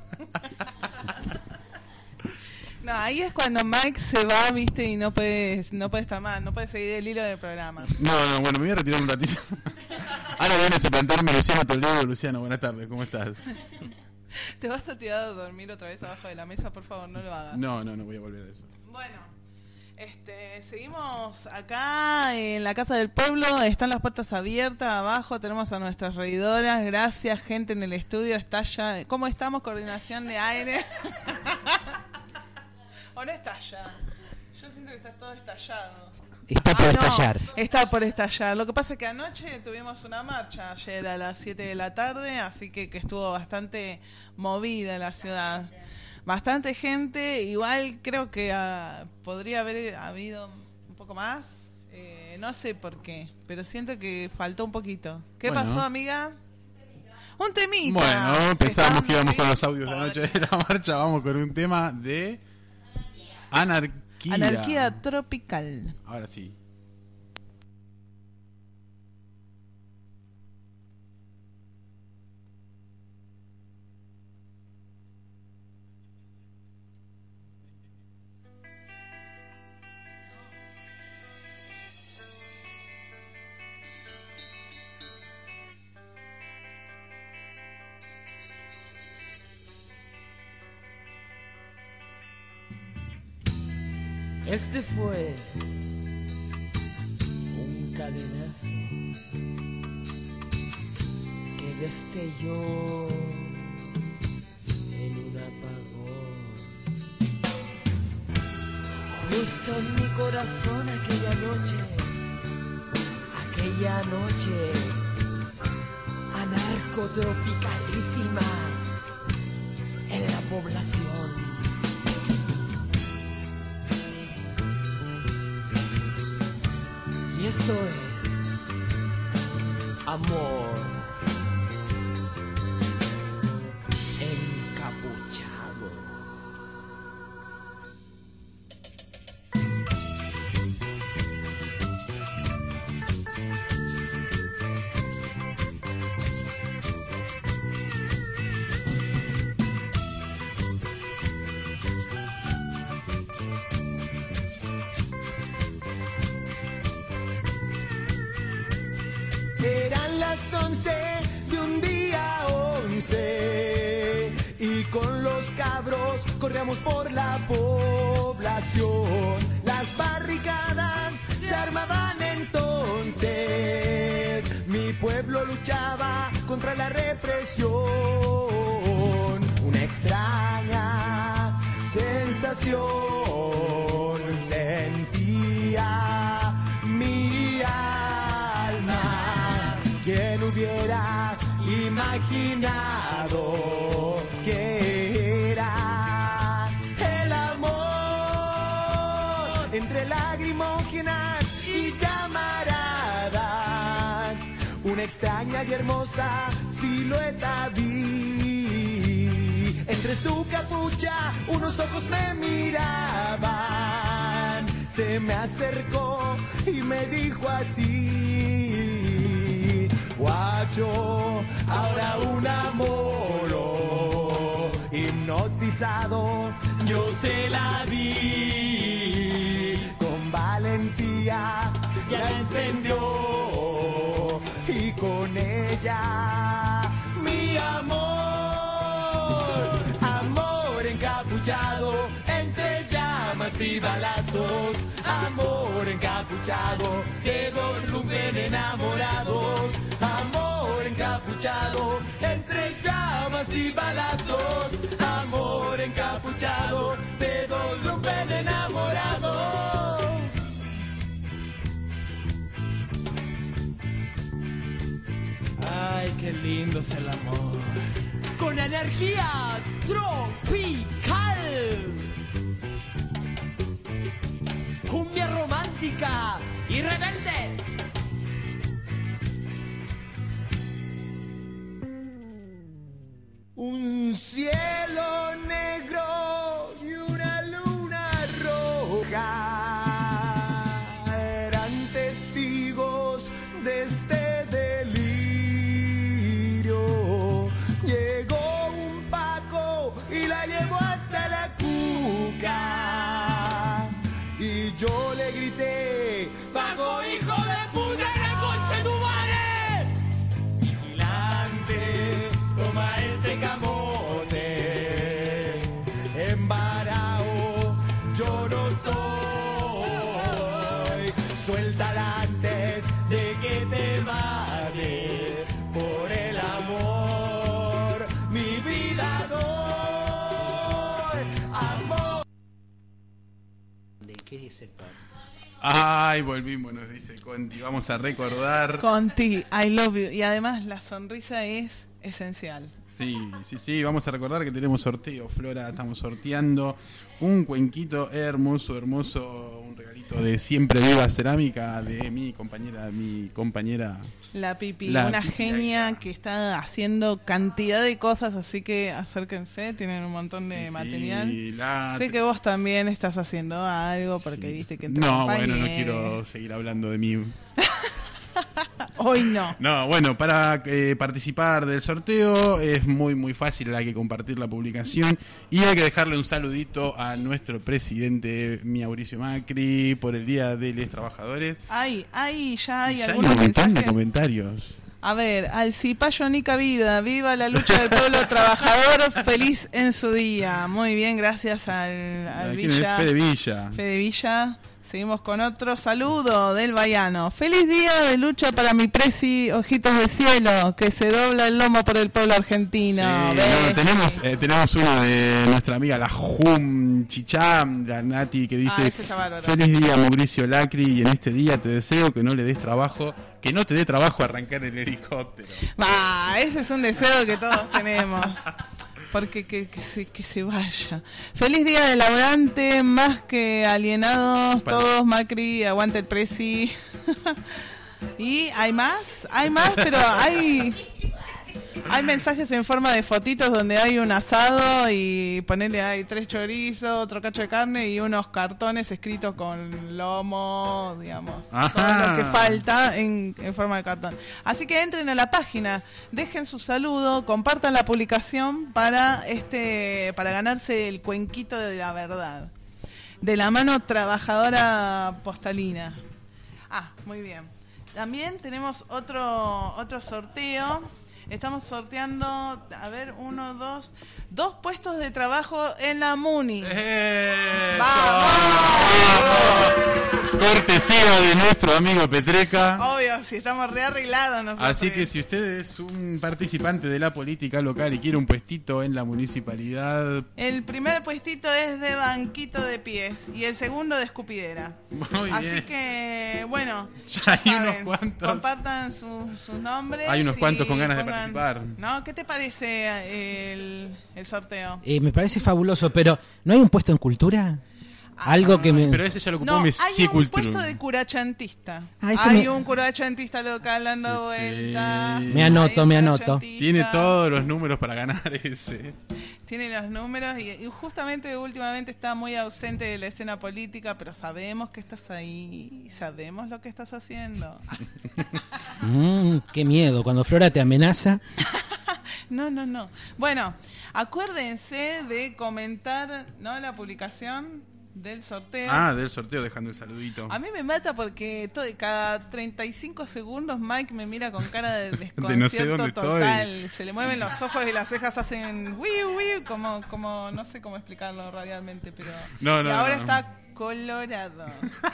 No, ahí es cuando Mike se va, viste, y no puede estar más, no puede seguir el hilo del programa. No, bueno, me voy a retirar un ratito. Ahora viene a suplantarme Luciano Toledo. Luciano, buenas tardes, ¿cómo estás? ¿Te vas a tirar a dormir otra vez abajo de la mesa? Por favor, no lo hagas. No, voy a volver a eso. Bueno, seguimos acá en la Casa del Pueblo, están las puertas abiertas, abajo tenemos a nuestras reidoras, gracias gente en el estudio, está ya, ¿cómo estamos? Coordinación de aire. ¿O no está ya? Yo siento que está todo estallado. Está por estallar. No, está por estallar. Lo que pasa es que anoche tuvimos una marcha, ayer a las 7 de la tarde, así que estuvo bastante movida la ciudad. Bastante gente, igual creo que podría haber habido un poco más, no sé por qué, pero siento que faltó un poquito. ¿Qué Bueno. pasó, amiga? Un temita. Bueno, pensábamos que íbamos con ahí. los audios de anoche de la marcha. Vamos con un tema de anarquía. Anarquía tropical. Ahora sí. Este fue un cadenazo que destelló en un apagón. Justo en mi corazón aquella noche anarcotropicalísima en la población. Y esto es amor encapuchado. cabros corríamos por la población. Las barricadas se armaban entonces. Mi pueblo luchaba contra la represión. Una extraña sensación sentía mi alma. ¿Quién hubiera imaginado que era el amor entre lagrimógenas y camaradas? Una extraña y hermosa silueta vi. Entre su capucha unos ojos me miraban. Se me acercó y me dijo así: guacho, ahora un amor hipnotizado, yo se la di. Con valentía ya encendió y con ella mi amor. Amor encapuchado entre llamas y balazos. Amor encapuchado de dos lumpen enamorados. Amor encapuchado entre llamas y balazos. Amor encapuchado de dos lumpen enamorados. Ay, qué lindo es el amor. Con energía tropical. Cumbia romántica y rebelde. Un cielo negro y una luna roja eran testigos de este delirio. Llegó un Paco y la llevó hasta la cuca. Y yo le grité: ¡Paco, hijo de puta, en el coche tu madre! Vigilante, toma este camote. Embarao, yo no soy. Suéltala antes de que te vayas. Por el amor, mi vida doy. Amor. ¿De qué sector? Ay, volvimos, nos dice Conti. Vamos a recordar. Conti, I love you. Y además la sonrisa es esencial. Sí, vamos a recordar que tenemos sorteo, Flora, estamos sorteando un cuenquito hermoso, un regalito de Siempre Viva Cerámica de mi compañera La Pipi, una genia que está haciendo cantidad de cosas, así que acérquense, tienen un montón de material. Sé que vos también estás haciendo algo, porque viste que te acompañé. Bueno, no quiero seguir hablando de mí. Hoy no. No, bueno, para participar del sorteo es muy fácil, hay que compartir la publicación y hay que dejarle un saludito a nuestro presidente Mauricio Macri por el Día de los Trabajadores. Ya hay algunos un montón de comentarios. A ver, al Cipayo Nica Vida, viva la lucha del pueblo trabajador, feliz en su día. Muy bien, gracias al Villa. Fede Villa. Fede Villa. Seguimos con otro saludo del Baiano. Feliz día de lucha para mi presi Ojitos de Cielo, que se dobla el lomo por el pueblo argentino. Sí, tenemos uno de nuestra amiga la Jum Chicham, la Nati, que dice: feliz día Mauricio Lacri, y en este día te deseo que no le des trabajo, que no te dé trabajo arrancar el helicóptero. Ese es un deseo que todos tenemos. Porque que se vaya. Feliz día del laburante, más que alienados, todos Macri, aguante el presi. Y hay más, pero hay mensajes en forma de fotitos donde hay un asado y ponerle hay 3 chorizos, otro cacho de carne y unos cartones escritos con lomo, digamos. Ajá. Todo lo que falta en forma de cartón. Así que entren a la página, dejen su saludo, compartan la publicación para ganarse el cuenquito de la verdad. De la mano trabajadora postalina. Muy bien. También tenemos otro sorteo Estamos sorteando, a ver, 2 puestos de trabajo en la MUNI. ¡Vamos! Cortesía de nuestro amigo Petreca. Obvio, si estamos rearreglados nosotros. Así que si usted es un participante de la política local y quiere un puestito en la municipalidad... El primer puestito es de banquito de pies y el segundo de escupidera. Muy bien. Así que, bueno, ya hay saben, unos cuantos. Compartan sus nombres. Hay unos cuantos con ganas de pongan, participar. ¿No? ¿Qué te parece el sorteo? Me parece fabuloso, pero ¿no hay un puesto en cultura? Algo que me... Pero ese ya lo ocupó No, Messi hay un Cultura. puesto de curachantista. Eso Hay un curachantista local dando Sí, sí. vuelta. Me anoto, Hay un me anoto. curachantista. Tiene todos los números para ganar ese. Tiene los números y justamente últimamente está muy ausente de la escena política, pero sabemos que estás ahí, sabemos lo que estás haciendo. Qué miedo, cuando Flora te amenaza. No. Bueno, acuérdense de comentar, ¿no?, la publicación del sorteo. Del sorteo, dejando el saludito. A mí me mata porque cada 35 segundos Mike me mira con cara de desconcierto De no sé dónde total. estoy. Se le mueven los ojos y las cejas hacen wiu, como no sé cómo explicarlo radialmente, pero y ahora está colorado.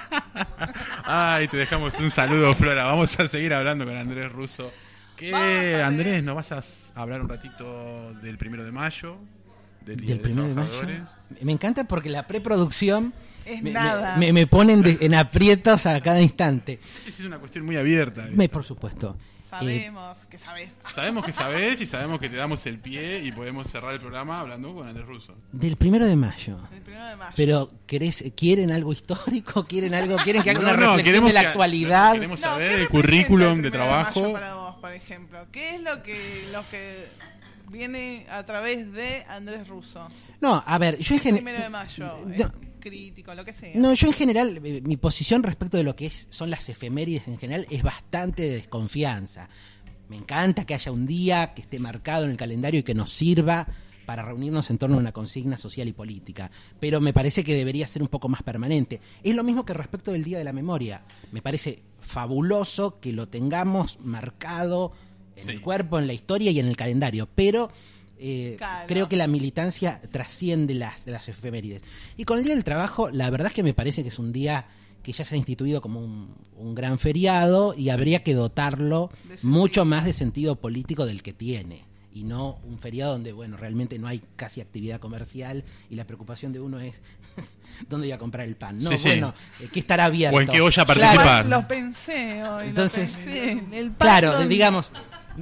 Ay, te dejamos un saludo, Flora. Vamos a seguir hablando con Andrés Russo. Andrés, ¿nos vas a hablar un ratito del 1 de mayo? Del 1 de mayo. Me encanta porque la preproducción es nada. Me ponen en aprietos a cada instante. Es una cuestión muy abierta. Por supuesto. Sabemos que sabés. Sabemos que sabés y sabemos que te damos el pie y podemos cerrar el programa hablando con Andrés Russo. Del 1 de mayo. Pero ¿quieren algo histórico? ¿Quieren que haga una reflexión de la actualidad? Queremos saber el currículum de trabajo. Para vos, por ejemplo, ¿qué es lo que viene a través de Andrés Russo? No, a ver, yo en general... 1 de mayo, crítico, lo que sea. No, yo en general, mi posición respecto de lo que son las efemérides en general es bastante de desconfianza. Me encanta que haya un día que esté marcado en el calendario y que nos sirva para reunirnos en torno a una consigna social y política. Pero me parece que debería ser un poco más permanente. Es lo mismo que respecto del Día de la Memoria. Me parece fabuloso que lo tengamos marcado en el cuerpo, en la historia y en el calendario, pero creo que la militancia trasciende las efemérides. Y con el Día del Trabajo, la verdad es que me parece que es un día que ya se ha instituido como un gran feriado y habría que dotarlo mucho más de sentido político del que tiene, y no un feriado donde, bueno, realmente no hay casi actividad comercial y la preocupación de uno es ¿dónde voy a comprar el pan? No, ¿qué estará abierto? O en qué olla participar. Lo pensé hoy. Entonces, el pan claro, digamos,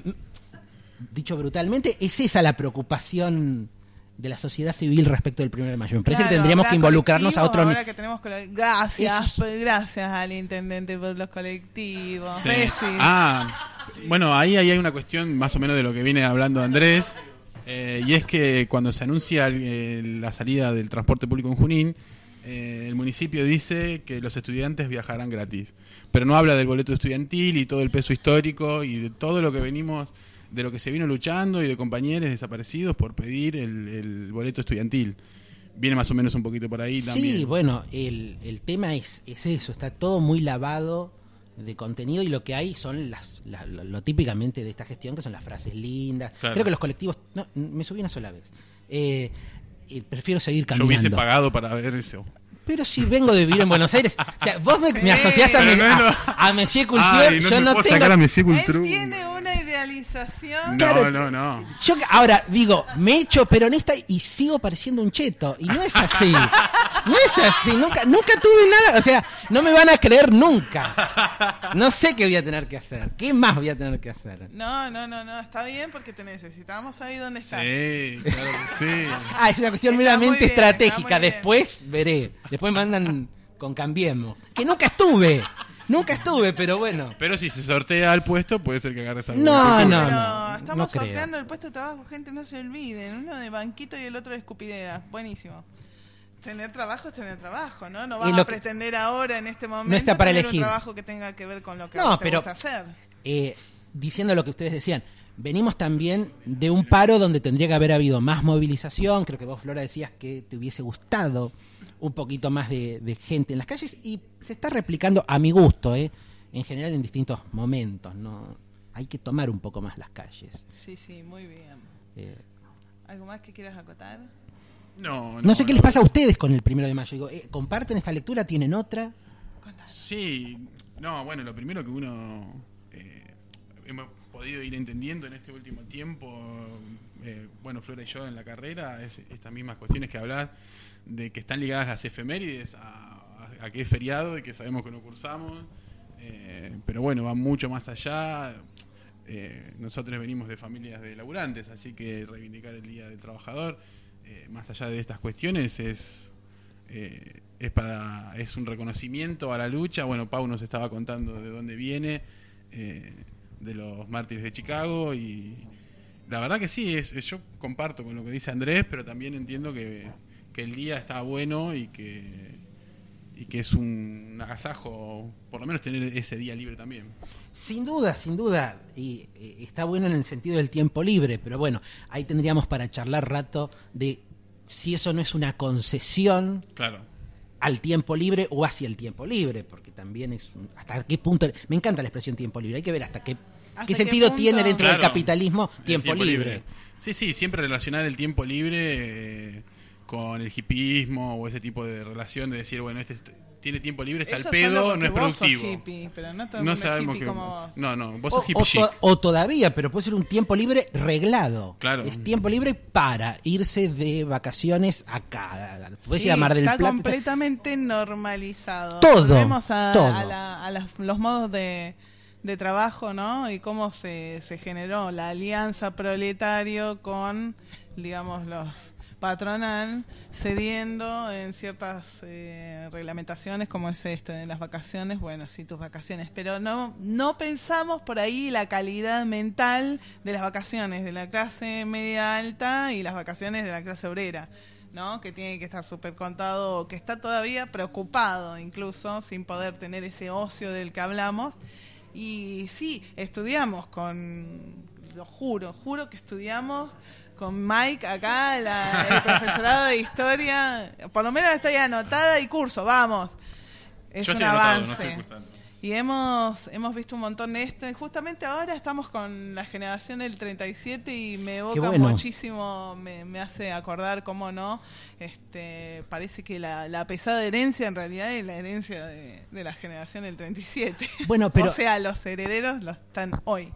dicho brutalmente, es esa la preocupación de la sociedad civil respecto del 1 de mayo. Me parece que tendríamos que involucrarnos a otro nivel. Que tenemos gracias al intendente por los colectivos. Sí. Bueno, ahí hay una cuestión más o menos de lo que viene hablando Andrés, y es que cuando se anuncia la salida del transporte público en Junín, el municipio dice que los estudiantes viajarán gratis, pero no habla del boleto estudiantil y todo el peso histórico y de todo lo que de lo que se vino luchando y de compañeros desaparecidos por pedir el boleto estudiantil. Viene más o menos un poquito por ahí también. Sí, bueno, el tema es eso, está todo muy lavado de contenido y lo que hay son lo típicamente de esta gestión, que son las frases lindas. Claro. Creo que los colectivos... No, me subí una sola vez. Prefiero seguir caminando. Yo hubiese pagado para ver eso. Pero si vengo de vivir en Buenos Aires, o sea, vos me asociás a Monsieur Culture, yo no tengo... A Monsieur Culture. Él tiene una idealización. No. Yo ahora digo, me he hecho peronista y sigo pareciendo un cheto, y no es así. No es así, nunca tuve nada, o sea, no me van a creer nunca. No sé qué voy a tener que hacer, qué más voy a tener que hacer. No, está bien porque te necesitamos ahí donde estás. Sí, claro que sí. Es una cuestión meramente estratégica, después veré. Después me mandan con Cambiemos. Que nunca estuve, pero bueno. Pero si se sortea el puesto, puede ser que agarres algo. No. Estamos sorteando el puesto de trabajo, gente, no se olviden. Uno de banquito y el otro de escupidera. Buenísimo. Tener trabajo es tener trabajo, ¿no? No vas a pretender ahora, en este momento, no está para tener elegir un trabajo que tenga que ver con lo que te gusta hacer. Diciendo lo que ustedes decían, venimos también de un paro donde tendría que haber habido más movilización. Creo que vos, Flora, decías que te hubiese gustado un poquito más de gente en las calles, y se está replicando a mi gusto, en general en distintos momentos, ¿no? hay que tomar un poco más las calles. Sí, muy bien. ¿Algo más que quieras acotar? No sé qué les pasa a ustedes con el 1 de mayo. Digo, ¿comparten esta lectura? ¿Tienen otra? Sí, bueno, lo primero que uno hemos podido ir entendiendo en este último tiempo, Flora y yo en la carrera, es estas mismas cuestiones que hablás, de que están ligadas las efemérides a que es feriado y que sabemos que no cursamos, pero bueno, va mucho más allá. Nosotros venimos de familias de laburantes, así que reivindicar el Día del Trabajador, más allá de estas cuestiones, es un reconocimiento a la lucha. Bueno, Pau nos estaba contando de dónde viene, de los mártires de Chicago, y la verdad que sí, yo comparto con lo que dice Andrés, pero también entiendo que el día está bueno y que es un agasajo por lo menos tener ese día libre también. Sin duda, y está bueno en el sentido del tiempo libre, pero bueno, ahí tendríamos para charlar rato de si eso no es una concesión, claro, al tiempo libre o hacia el tiempo libre, porque también es hasta qué punto. Me encanta la expresión tiempo libre, hay que ver hasta qué sentido tiene dentro del capitalismo tiempo libre. Sí, siempre relacionar el tiempo libre con el hipismo o ese tipo de relación, de decir, bueno, tiene tiempo libre, está al pedo, no es productivo. Sos hippie, pero no todo no el sabemos hippie que como vos. No, vos sos hippie chic. O todavía, pero puede ser un tiempo libre reglado. Claro. Es tiempo libre para irse de vacaciones acá. Puedes ir a Mar del Plata. Está completamente normalizado. Todo. Volvemos a los modos de trabajo, ¿no? Y cómo se generó la alianza proletario con, digamos, los patronal cediendo en ciertas reglamentaciones, como es esto de las vacaciones. Bueno, sí, tus vacaciones, pero no pensamos por ahí la calidad mental de las vacaciones de la clase media alta y las vacaciones de la clase obrera, ¿no? Que tiene que estar súper contado, que está todavía preocupado incluso, sin poder tener ese ocio del que hablamos. Y sí, estudiamos lo juro que estudiamos con Mike acá, el profesorado de historia. Por lo menos estoy anotada y curso, vamos. Es yo un estoy avance. Anotado, no estoy cursando. Y hemos visto un montón de esto. Justamente ahora estamos con la generación del 37 y me evoca muchísimo, me hace acordar, cómo no, parece que la pesada herencia en realidad es la herencia de la generación del 37. Bueno, pero, o sea, los herederos lo están hoy.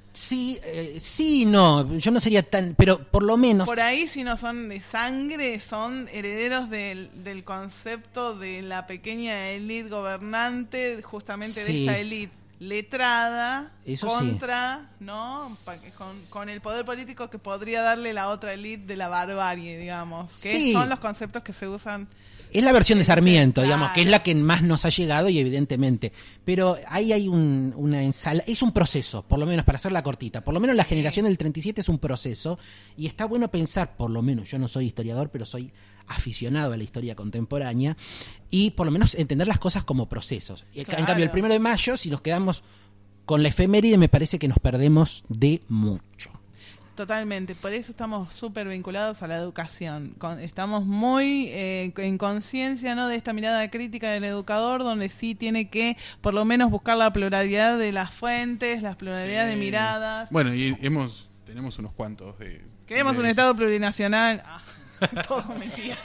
Sí, no, yo no sería tan, pero por lo menos. Por ahí, si no son de sangre, son herederos del concepto de la pequeña élite gobernante, justamente de esta élite letrada, eso contra, ¿no? Con el poder político que podría darle la otra élite de la barbarie, digamos, que son los conceptos que se usan. Es la versión de Sarmiento, digamos, que es la que más nos ha llegado, y evidentemente. Pero ahí hay una ensalada, es un proceso, por lo menos, para hacerla cortita. Por lo menos la generación del 37 es un proceso, y está bueno pensar, por lo menos, yo no soy historiador, pero soy aficionado a la historia contemporánea, y por lo menos entender las cosas como procesos. Claro. En cambio, el 1 de mayo, si nos quedamos con la efeméride, me parece que nos perdemos de mucho. Totalmente, por eso estamos súper vinculados a la educación. Estamos muy en conciencia, ¿no?, de esta mirada crítica del educador, donde sí tiene que, por lo menos, buscar la pluralidad de las fuentes, la pluralidad de miradas. Bueno, y tenemos unos cuantos. Queremos un Estado plurinacional. Todo mentira.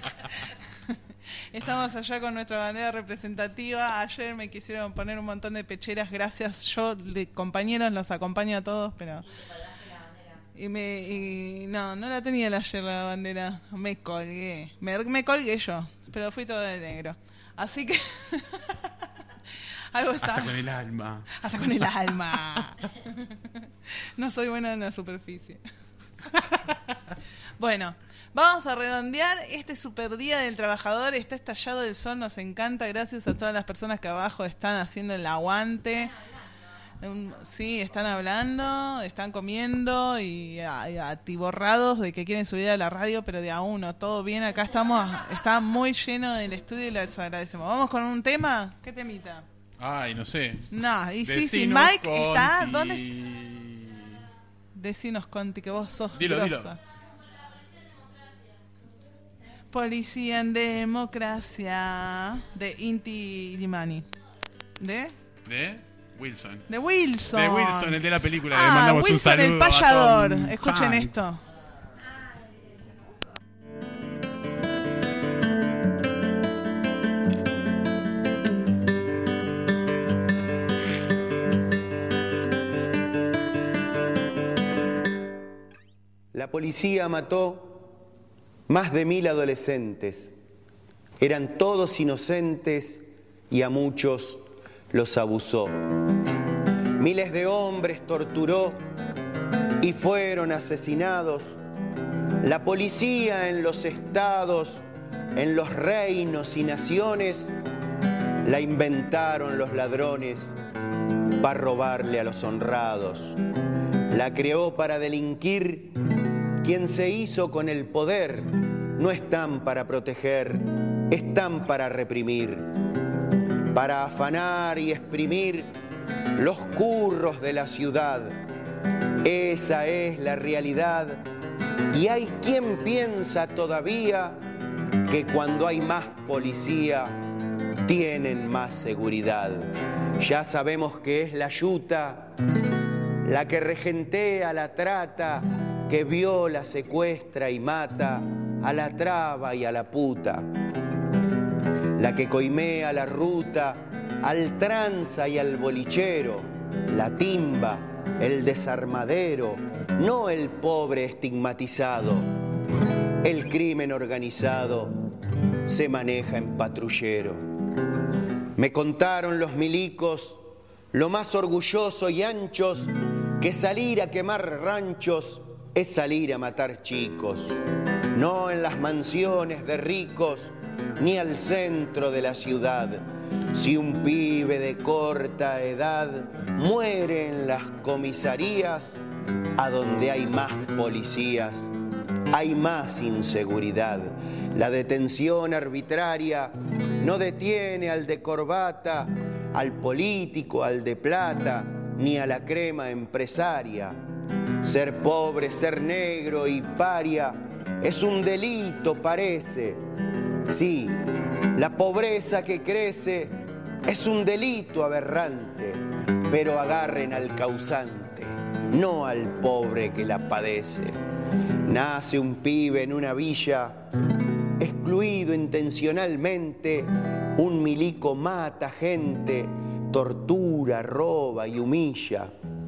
Estamos allá con nuestra bandera representativa. Ayer me quisieron poner un montón de pecheras. Gracias, yo de compañeros los acompaño a todos, pero... no la tenía ayer la bandera. Me colgué. Me colgué yo, pero fui todo de negro. Así que algo está. Hasta con el alma. Hasta con el alma. No soy buena en la superficie. Bueno, vamos a redondear este super día del trabajador. Está estallado el sol, nos encanta. Gracias a todas las personas que abajo están haciendo el aguante. Sí, están hablando, están comiendo y atiborrados de que quieren subir a la radio, pero de a uno, todo bien. Acá está muy lleno el estudio y les agradecemos. ¿Vamos con un tema? ¿Qué temita? Ay, no sé. No, y Decinos, sí, Mike Conti. está. ¿Dónde? Decinos, Conti, que vos sos grosa. Policía en Democracia, de Inti Illimani. ¿De? Wilson. De Wilson. De Wilson, el de la película. Le mandamos Wilson, un saludo el payador. a Tom Escuchen Hanks. esto. La policía mató más de 1000 adolescentes. Eran todos inocentes y a muchos los abusó. Miles de hombres torturó y fueron asesinados. La policía en los estados, en los reinos y naciones, la inventaron los ladrones para robarle a los honrados. La creó para delinquir quien se hizo con el poder. No están para proteger, están para reprimir, para afanar y exprimir los curros de la ciudad. Esa es la realidad. Y hay quien piensa todavía que cuando hay más policía tienen más seguridad. Ya sabemos que es la yuta la que regentea la trata, que viola, secuestra y mata a la traba y a la puta, la que coimea la ruta al tranza y al bolichero, la timba, el desarmadero, no el pobre estigmatizado. El crimen organizado se maneja en patrullero. Me contaron los milicos, lo más orgulloso y anchos, que salir a quemar ranchos es salir a matar chicos, no en las mansiones de ricos ni al centro de la ciudad. Si un pibe de corta edad muere en las comisarías, a donde hay más policías, hay más inseguridad. La detención arbitraria no detiene al de corbata, al político, al de plata, ni a la crema empresaria. Ser pobre, ser negro y paria es un delito, parece. Sí, la pobreza que crece es un delito aberrante, pero agarren al causante, no al pobre que la padece. Nace un pibe en una villa, excluido intencionalmente, un milico mata gente, tortura, roba y humilla.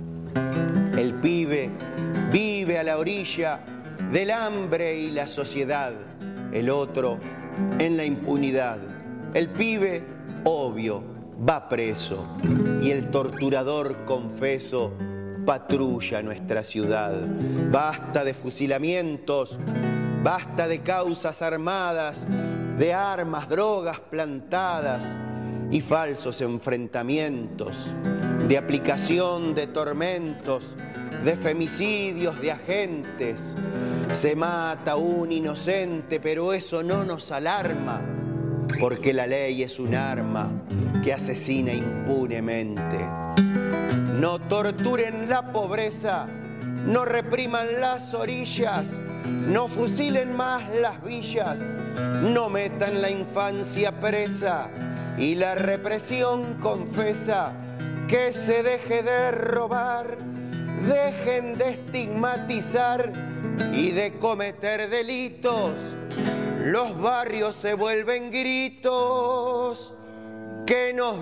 El pibe vive a la orilla del hambre y la sociedad, el otro en la impunidad. El pibe, obvio, va preso y el torturador, confeso, patrulla nuestra ciudad. Basta de fusilamientos, basta de causas armadas, de armas, drogas plantadas y falsos enfrentamientos, de aplicación de tormentos, de femicidios de agentes. Se mata un inocente, pero eso no nos alarma, porque la ley es un arma que asesina impunemente. No torturen la pobreza, no repriman las orillas, no fusilen más las villas, no metan la infancia presa y la represión confesa. Que se deje de robar, dejen de estigmatizar y de cometer delitos. Los barrios se vuelven gritos, que nos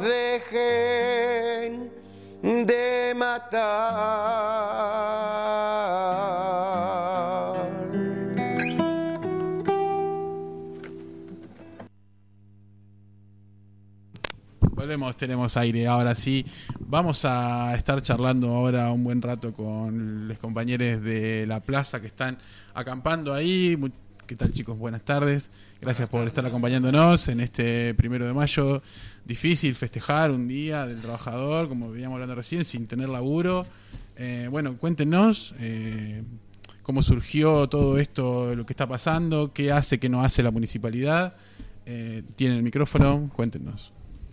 dejen de matar. Volvemos, tenemos aire, ahora sí. Vamos a estar charlando ahora un buen rato con los compañeros de la plaza que están acampando ahí. ¿Qué tal, chicos? Buenas tardes. Gracias por estar acompañándonos en este 1 de mayo. Difícil festejar un día del trabajador, como veníamos hablando recién, sin tener laburo. Bueno, cuéntenos cómo surgió todo esto, lo que está pasando, qué hace, qué no hace la municipalidad. Tienen el micrófono, cuéntenos.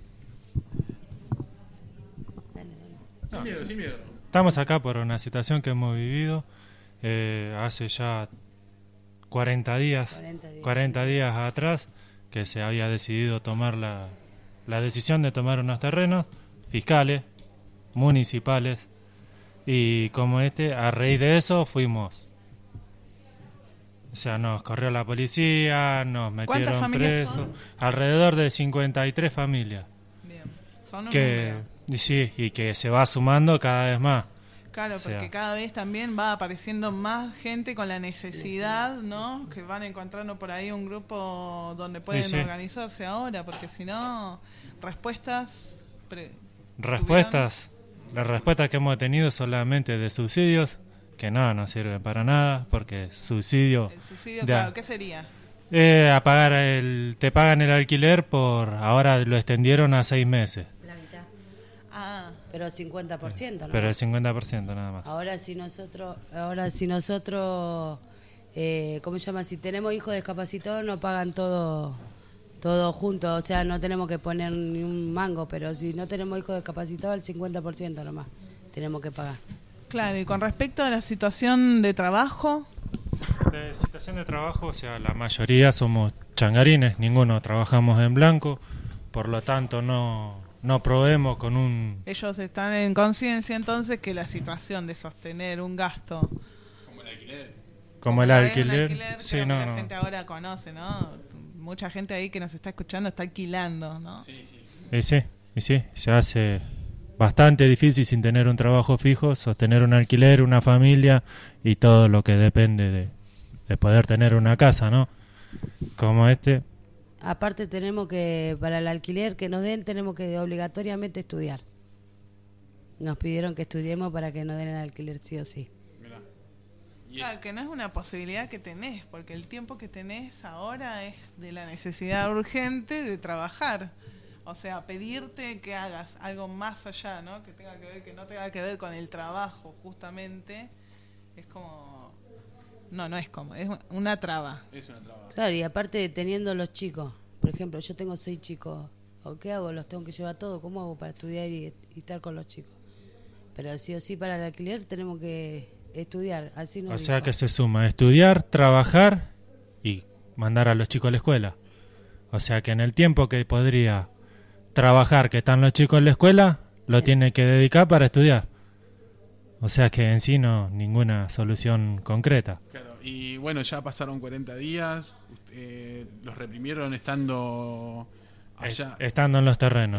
Sin miedo, sin miedo. Estamos acá por una situación que hemos vivido hace ya 40 días atrás, que se había decidido tomar la decisión de tomar unos terrenos fiscales municipales. Y como a raíz de eso fuimos. O sea, nos corrió la policía, nos metieron presos. Son? Alrededor de 53 familias. Bien. Son un número. Sí, y que se va sumando cada vez más. Claro, porque cada vez también va apareciendo más gente con la necesidad, ¿no? Que van encontrando por ahí un grupo donde pueden organizarse ahora, porque si no, respuestas... Las respuestas que hemos tenido solamente de subsidios, que no sirven para nada, porque subsidio... El subsidio, claro, ¿qué sería? A pagar te pagan el alquiler ahora lo extendieron a 6 meses. Pero 50%, ¿no? Pero el 50% nada más. Ahora si nosotros, ¿cómo se llama? Si tenemos hijos discapacitados nos pagan todo junto, o sea, no tenemos que poner ni un mango, pero si no tenemos hijos discapacitados, el 50% nomás tenemos que pagar. Claro, y con respecto a la situación de trabajo... La situación de trabajo, o sea, la mayoría somos changarines, ninguno trabajamos en blanco, por lo tanto no proveemos con un... Ellos están en conciencia entonces que la situación de sostener un gasto... Como el alquiler. Sí, la gente ahora conoce, ¿no? Mucha gente ahí que nos está escuchando está alquilando, ¿no? Y sí, se hace bastante difícil sin tener un trabajo fijo, sostener un alquiler, una familia y todo lo que depende de poder tener una casa, ¿no? Como Aparte tenemos que, para el alquiler que nos den, tenemos que obligatoriamente estudiar. Nos pidieron que estudiemos para que nos den el alquiler sí o sí. Claro, que no es una posibilidad que tenés, porque el tiempo que tenés ahora es de la necesidad urgente de trabajar. O sea, pedirte que hagas algo más allá, ¿no? Que tenga que ver, que no tenga que ver con el trabajo, justamente, es como... No es como, es una traba. Es una traba. Claro, y aparte teniendo los chicos, por ejemplo, yo tengo 6 chicos, ¿o qué hago? ¿Los tengo que llevar todos? ¿Cómo hago para estudiar y estar con los chicos? Pero sí o sí para el alquiler tenemos que estudiar, así no. O sea que se suma estudiar, trabajar y mandar a los chicos a la escuela. O sea que en el tiempo que podría trabajar, que están los chicos en la escuela, lo tiene que dedicar para estudiar. O sea que en sí ninguna solución concreta. Claro, y bueno, ya pasaron 40 días, los reprimieron estando allá. Estando en los terrenos.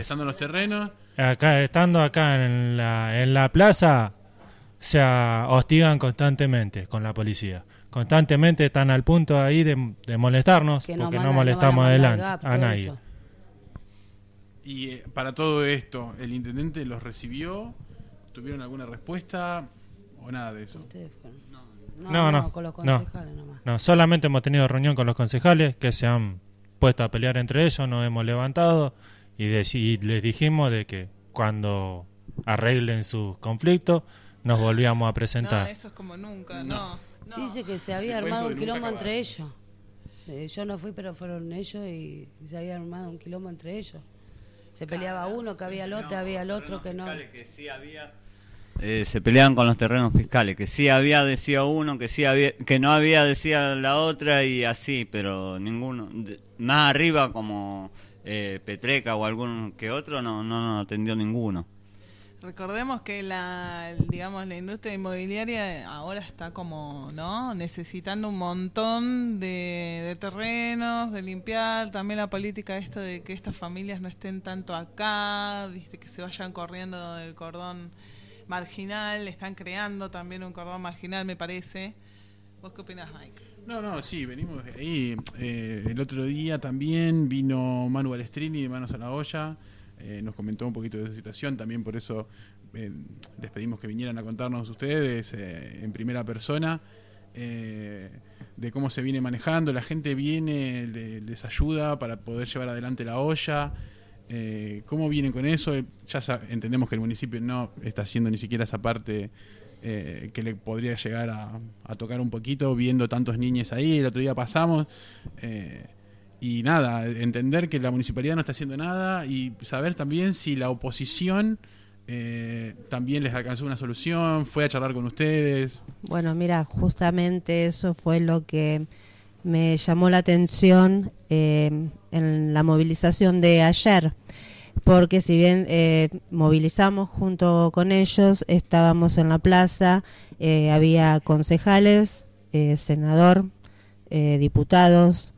Estando acá en la plaza, se hostigan constantemente con la policía. Constantemente están al punto ahí de molestarnos, porque no molestamos a nadie. Eso. Y para todo esto, ¿el intendente los recibió? ¿Tuvieron alguna respuesta o nada de eso? No, con los concejales nomás. No, solamente hemos tenido reunión con los concejales que se han puesto a pelear entre ellos, nos hemos levantado y les dijimos de que cuando arreglen sus conflictos nos volvíamos a presentar. No, eso es como nunca, no. Sí, dice que se había armado un quilombo entre ellos. Sí, yo no fui, pero fueron ellos y se había armado un quilombo entre ellos. Se peleaba uno, que había el otro, había el otro que no. Que sí había, se peleaban con los terrenos fiscales, que sí había, decía uno, que sí había, que no había, decía la otra, y así, pero ninguno. Más arriba, como Petreca o algún que otro, no atendió ninguno. Recordemos que la industria inmobiliaria ahora está como, ¿no? Necesitando un montón de terrenos, de limpiar, también la política esto de que estas familias no estén tanto acá, viste, que se vayan corriendo del cordón marginal, están creando también un cordón marginal, me parece. ¿Vos qué opinás, Mike? No, sí, venimos de ahí. El otro día también vino Manu Balestrini de Manos a la Olla. Nos comentó un poquito de su situación, también por eso les pedimos que vinieran a contarnos ustedes en primera persona de cómo se viene manejando. La gente viene, les ayuda para poder llevar adelante la olla. ¿Cómo vienen con eso? Ya entendemos que el municipio no está haciendo ni siquiera esa parte que le podría llegar a tocar un poquito, viendo tantos niños ahí. El otro día pasamos... Y nada, entender que la municipalidad no está haciendo nada y saber también si la oposición también les alcanzó una solución, fue a charlar con ustedes. Bueno, mira, justamente eso fue lo que me llamó la atención en la movilización de ayer. porque si bien movilizamos junto con ellos, estábamos en la plaza, había concejales, senador, diputados,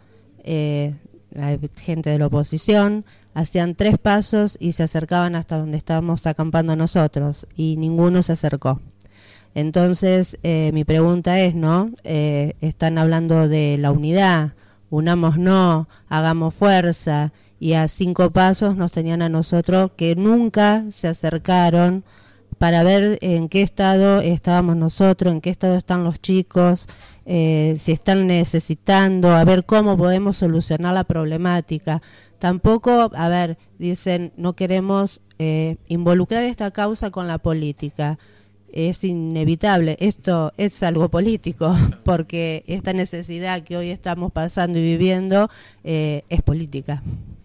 gente de la oposición, hacían 3 pasos y se acercaban hasta donde estábamos acampando nosotros y ninguno se acercó. Entonces, mi pregunta es, ¿no? Están hablando de la unidad, unámonos, hagamos fuerza, y a 5 pasos nos tenían a nosotros que nunca se acercaron para ver en qué estado estábamos nosotros, en qué estado están los chicos, si están necesitando, a ver cómo podemos solucionar la problemática. Tampoco, a ver, dicen, no queremos involucrar esta causa con la política. Es inevitable, esto es algo político, porque esta necesidad que hoy estamos pasando y viviendo es política.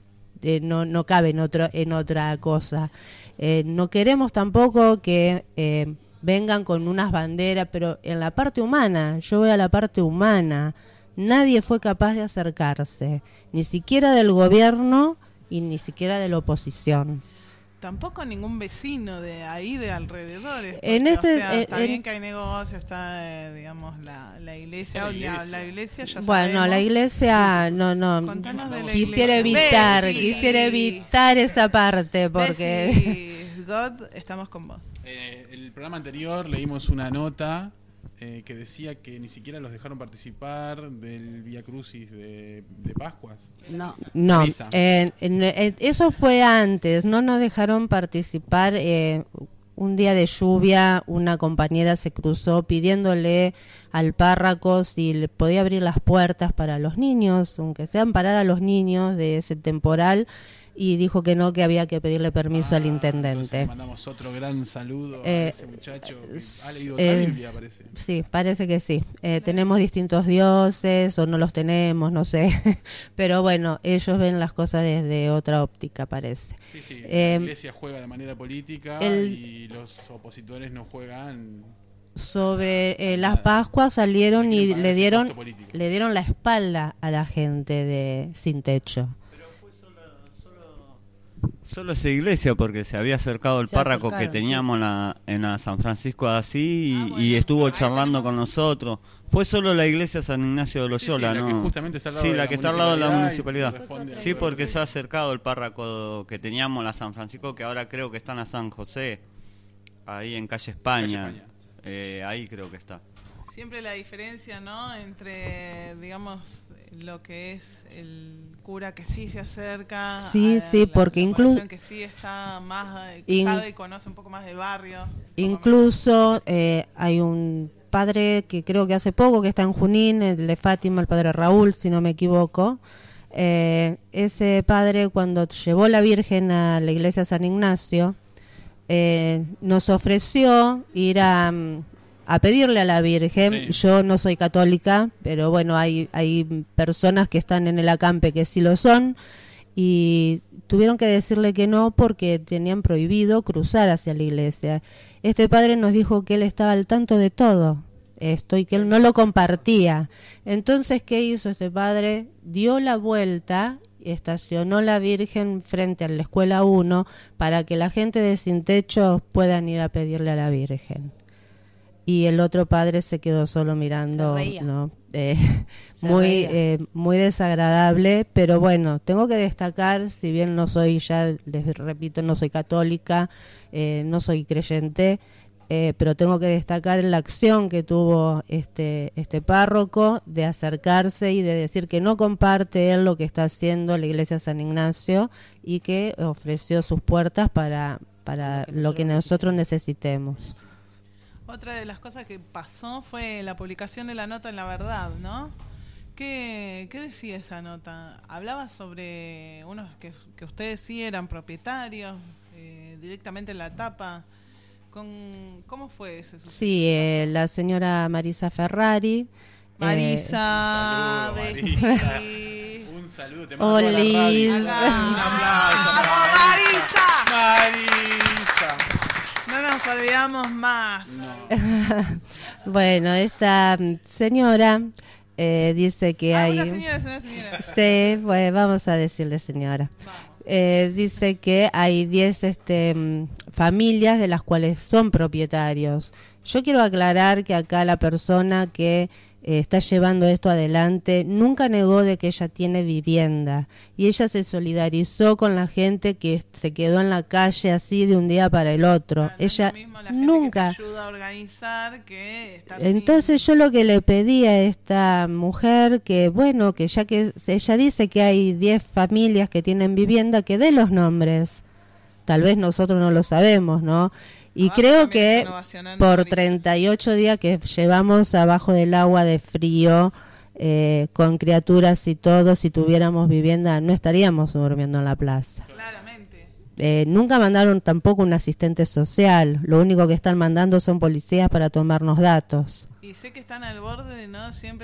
No cabe en otra cosa. No queremos tampoco que vengan con unas banderas, pero en la parte humana, yo voy a la parte humana, nadie fue capaz de acercarse, ni siquiera del gobierno y ni siquiera de la oposición. Tampoco ningún vecino de ahí, de alrededores. Porque, En este, está bien que hay negocio, está, digamos, la iglesia. La iglesia ya bueno, sabemos. la iglesia, no. Contanos de la quisiera iglesia. evitar esa parte, porque... God, estamos con vos. El programa anterior leímos una nota que decía que ni siquiera los dejaron participar del Vía Crucis de Pascuas. No, eso fue antes, no nos dejaron participar. Un día de lluvia, una compañera se cruzó pidiéndole al párroco si le podía abrir las puertas para los niños, aunque sean parar a los niños de ese temporal, y dijo que no, que había que pedirle permiso al intendente. Le mandamos otro gran saludo a ese muchacho que ha leído la Biblia, parece. Sí, parece que sí. Tenemos distintos dioses o no los tenemos, no sé. Pero bueno, ellos ven las cosas desde otra óptica, parece. Sí, la iglesia juega de manera política y los opositores no juegan. Sobre las Pascuas salieron y le dieron la espalda a la gente de Sin Techo. Solo esa iglesia, porque se había acercado el párroco que teníamos en la San Francisco de Asís y estuvo charlando con nosotros. Fue solo la iglesia San Ignacio de Loyola, la ¿no? que justamente está al lado la que está al lado de la municipalidad. Sí, porque sí. se ha acercado el párroco que teníamos en la San Francisco, que ahora creo que está en la San José, ahí en calle España. Ahí creo que está. Siempre la diferencia, ¿no? Entre, digamos, lo que es el cura que sí se acerca, sí, porque incluso que sí está más sabe y conoce un poco más de barrio. Incluso hay un padre que creo que hace poco que está en Junín, el de Fátima, el padre Raúl, si no me equivoco. Ese padre, cuando llevó la Virgen a la iglesia San Ignacio, nos ofreció ir a pedirle a la Virgen. Sí. Yo no soy católica, pero bueno, hay personas que están en el acampe que sí lo son, y tuvieron que decirle que no porque tenían prohibido cruzar hacia la iglesia. Este padre nos dijo que él estaba al tanto de todo esto y que él no lo compartía. Entonces, ¿qué hizo este padre? Dio la vuelta, estacionó la Virgen frente a la Escuela 1 para que la gente de Sin Techo puedan ir a pedirle a la Virgen. Y el otro padre se quedó solo mirando, ¿no? Muy desagradable, pero bueno, tengo que destacar, si bien no soy, ya les repito, no soy católica, no soy creyente, pero tengo que destacar la acción que tuvo este párroco de acercarse y de decir que no comparte él lo que está haciendo la iglesia San Ignacio y que ofreció sus puertas para lo que nosotros necesitemos. Otra de las cosas que pasó fue la publicación de la nota en La Verdad, ¿no? ¿Qué decía esa nota? Hablaba sobre unos que ustedes sí eran propietarios, directamente en la tapa. ¿Cómo fue ese suceso? Sí, la señora Marisa Ferrari. Marisa, un saludo, te mando a la radio. Un aplauso para Marisa. No nos olvidamos más. No. Bueno, esta señora dice que hay... Una señora. Sí, bueno, vamos a decirle señora. dice que hay 10 familias de las cuales son propietarios. Yo quiero aclarar que acá la persona que está llevando esto adelante nunca negó de que ella tiene vivienda, y ella se solidarizó con la gente que se quedó en la calle así de un día para el otro. Ella nunca ayuda a organizar, que estar entonces yo lo que le pedí a esta mujer, que bueno, que ya que ella dice que hay 10 familias que tienen vivienda, que dé los nombres. Tal vez nosotros no lo sabemos, ¿no? Y creo que por 38 días que llevamos abajo del agua de frío, con criaturas y todo, si tuviéramos vivienda no estaríamos durmiendo en la plaza. Claramente. Nunca mandaron tampoco un asistente social, lo único que están mandando son policías para tomarnos datos. Y sé que están al borde, ¿no? Siempre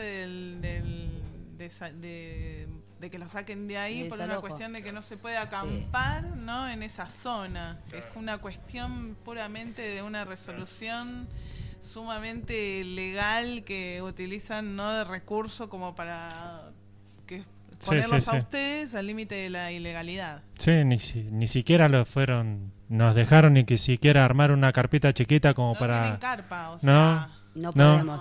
de que lo saquen de ahí por una cuestión de que no se puede acampar, ¿no? En esa zona, que es una cuestión puramente de una resolución sumamente legal que utilizan, no de recurso como para ponerlos a ustedes al límite de la ilegalidad. Sí, ni siquiera nos dejaron ni que siquiera armar una carpita chiquita como no para... tienen carpa, o sea... No podemos.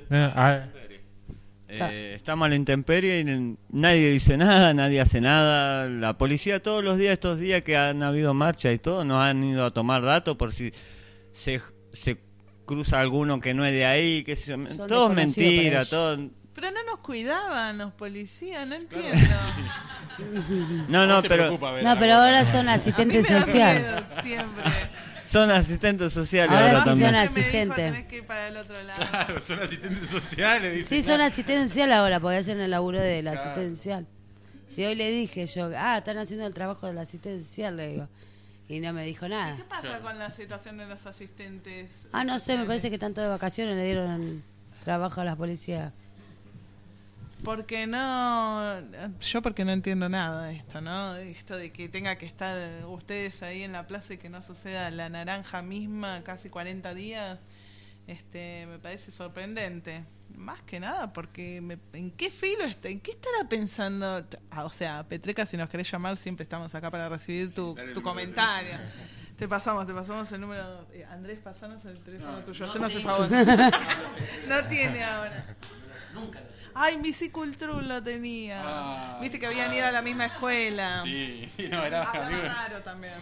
Estamos a la intemperie y nadie dice nada, nadie hace nada. La policía todos los días, estos días que han habido marcha y todo, nos han ido a tomar datos por si se cruza alguno que no es de ahí, que todo es mentira, todo. Pero no nos cuidaban los policías, no entiendo. No, pero ahora son asistentes sociales. Son asistentes sociales. Ahora sí también. son asistentes. Tenés que ir para el otro lado. Claro, son asistentes sociales. Dicen, sí, son asistentes sociales ahora, porque hacen el laburo del asistente social. Si hoy le dije yo, están haciendo el trabajo del asistente social, le digo. Y no me dijo nada. ¿Qué pasa con la situación de los asistentes? No sé, me parece que tanto de vacaciones le dieron trabajo a las policías. Porque porque no entiendo nada de esto, ¿no? Esto de que tenga que estar ustedes ahí en la plaza y que no suceda la naranja misma casi 40 días, me parece sorprendente. Más que nada, porque ¿en qué filo está? ¿En qué estará pensando? O sea, Petreca, si nos querés llamar, siempre estamos acá para recibir tu comentario. Te pasamos el número. Andrés, pasanos el teléfono tuyo, hacenos el favor. No tiene ahora. Nunca. Ay, Bicicultrul lo tenía. Viste que habían ido a la misma escuela. Sí, no, era raro también.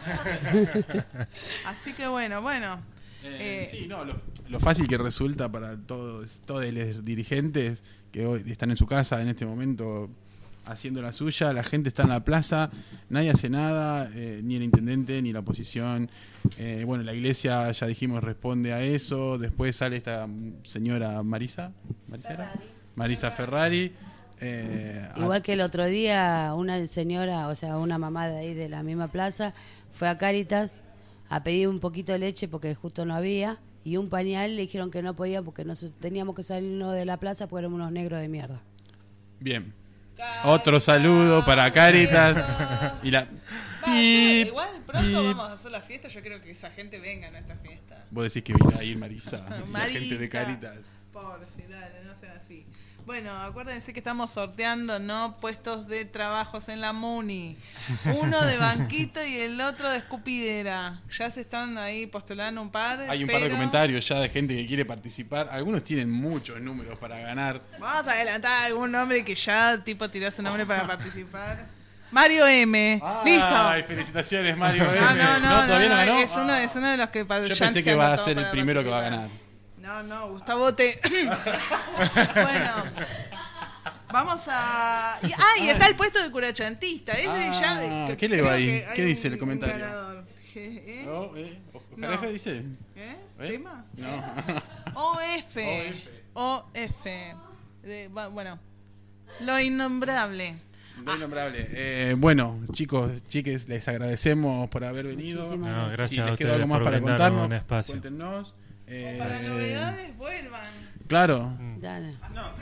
Así que bueno. Sí, no, lo fácil que resulta para todos los dirigentes que hoy están en su casa en este momento haciendo la suya, la gente está en la plaza, nadie hace nada, ni el intendente ni la oposición. Bueno, la iglesia, ya dijimos, responde a eso. Después sale esta señora Marisa Ferrari. Igual que el otro día una señora, o sea, una mamá de ahí de la misma plaza, fue a Cáritas a pedir un poquito de leche porque justo no había, y un pañal. Le dijeron que no podía porque teníamos que salirnos de la plaza porque éramos unos negros de mierda. Bien. Otro saludo para Cáritas. Igual pronto vamos a hacer la fiesta. Yo creo que esa gente venga a nuestra fiesta. Vos decís que viene a ir Marisa, la gente de Cáritas. Por si, dale, no sean así. Bueno, acuérdense que estamos sorteando, ¿no? Puestos de trabajos en la MUNI. Uno de banquito y el otro de escupidera. Ya se están ahí postulando un par. Hay un par de comentarios ya de gente que quiere participar. Algunos tienen muchos números para ganar. Vamos a adelantar algún nombre que ya tiró su nombre para participar. Mario M. Listo. Ay, felicitaciones, Mario M. No, ¿Todavía no ganó? Es uno de los que yo pensé que va a ser el primero que va a ganar. No, Gustavo T. Bueno, vamos a... y está el puesto de curachantista. ¿Qué le va ahí? ¿Qué dice el comentario? No. ¿F dice? ¿Tema? No. OF. Bueno, lo innombrable. Bueno, chicos, chiques, les agradecemos por haber venido. Gracias si a les ustedes queda algo más por para brindarnos contarnos, un espacio. Cuéntenos. Para novedades, vuelvan. Claro. Dale.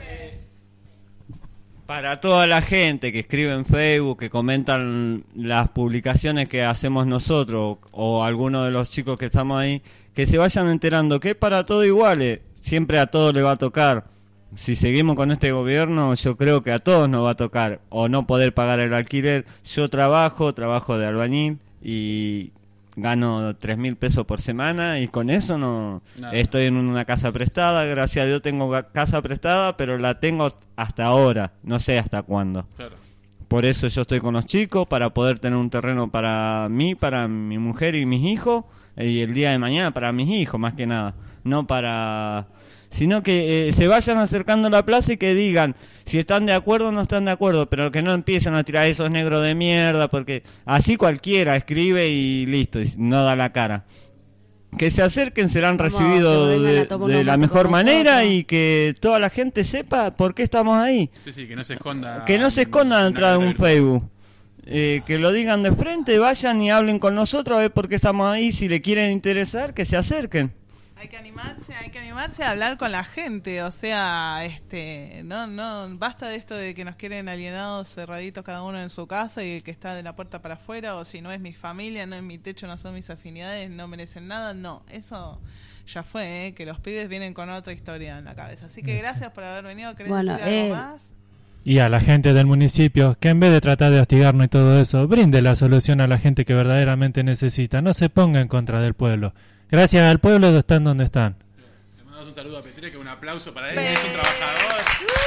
Para toda la gente que escribe en Facebook, que comentan las publicaciones que hacemos nosotros o algunos de los chicos que estamos ahí, que se vayan enterando que es para todo igual, siempre a todos les va a tocar. si seguimos con este gobierno, yo creo que a todos nos va a tocar o no poder pagar el alquiler. Yo trabajo de albañil y gano 3.000 pesos por semana y con eso no estoy en una casa prestada. Gracias a Dios tengo casa prestada, pero la tengo hasta ahora, no sé hasta cuándo. Claro. Por eso yo estoy con los chicos, para poder tener un terreno para mí, para mi mujer y mis hijos, y el día de mañana para mis hijos más que nada, no para... sino que se vayan acercando a la plaza y que digan si están de acuerdo o no están de acuerdo, pero que no empiecen a tirar esos negros de mierda, porque así cualquiera escribe y listo, y no da la cara. Que se acerquen, serán recibidos de la mejor manera y que toda la gente sepa por qué estamos ahí. Sí, que no se esconda. Que no se escondan detrás de un Facebook. Que lo digan de frente, vayan y hablen con nosotros a ver por qué estamos ahí. Si le quieren interesar, que se acerquen. Hay que animarse a hablar con la gente, o sea, no basta de esto de que nos quieren alienados, cerraditos cada uno en su casa y el que está de la puerta para afuera, o si no es mi familia, no es mi techo, no son mis afinidades, no merecen nada. No, eso ya fue, que los pibes vienen con otra historia en la cabeza. Así que gracias por haber venido. ¿Querés decir algo más? Y a la gente del municipio, que en vez de tratar de hostigarnos y todo eso, brinde la solución a la gente que verdaderamente necesita, no se ponga en contra del pueblo. Gracias al pueblo están donde están. Le mandamos un saludo a Petre, que un aplauso para él, es un trabajador.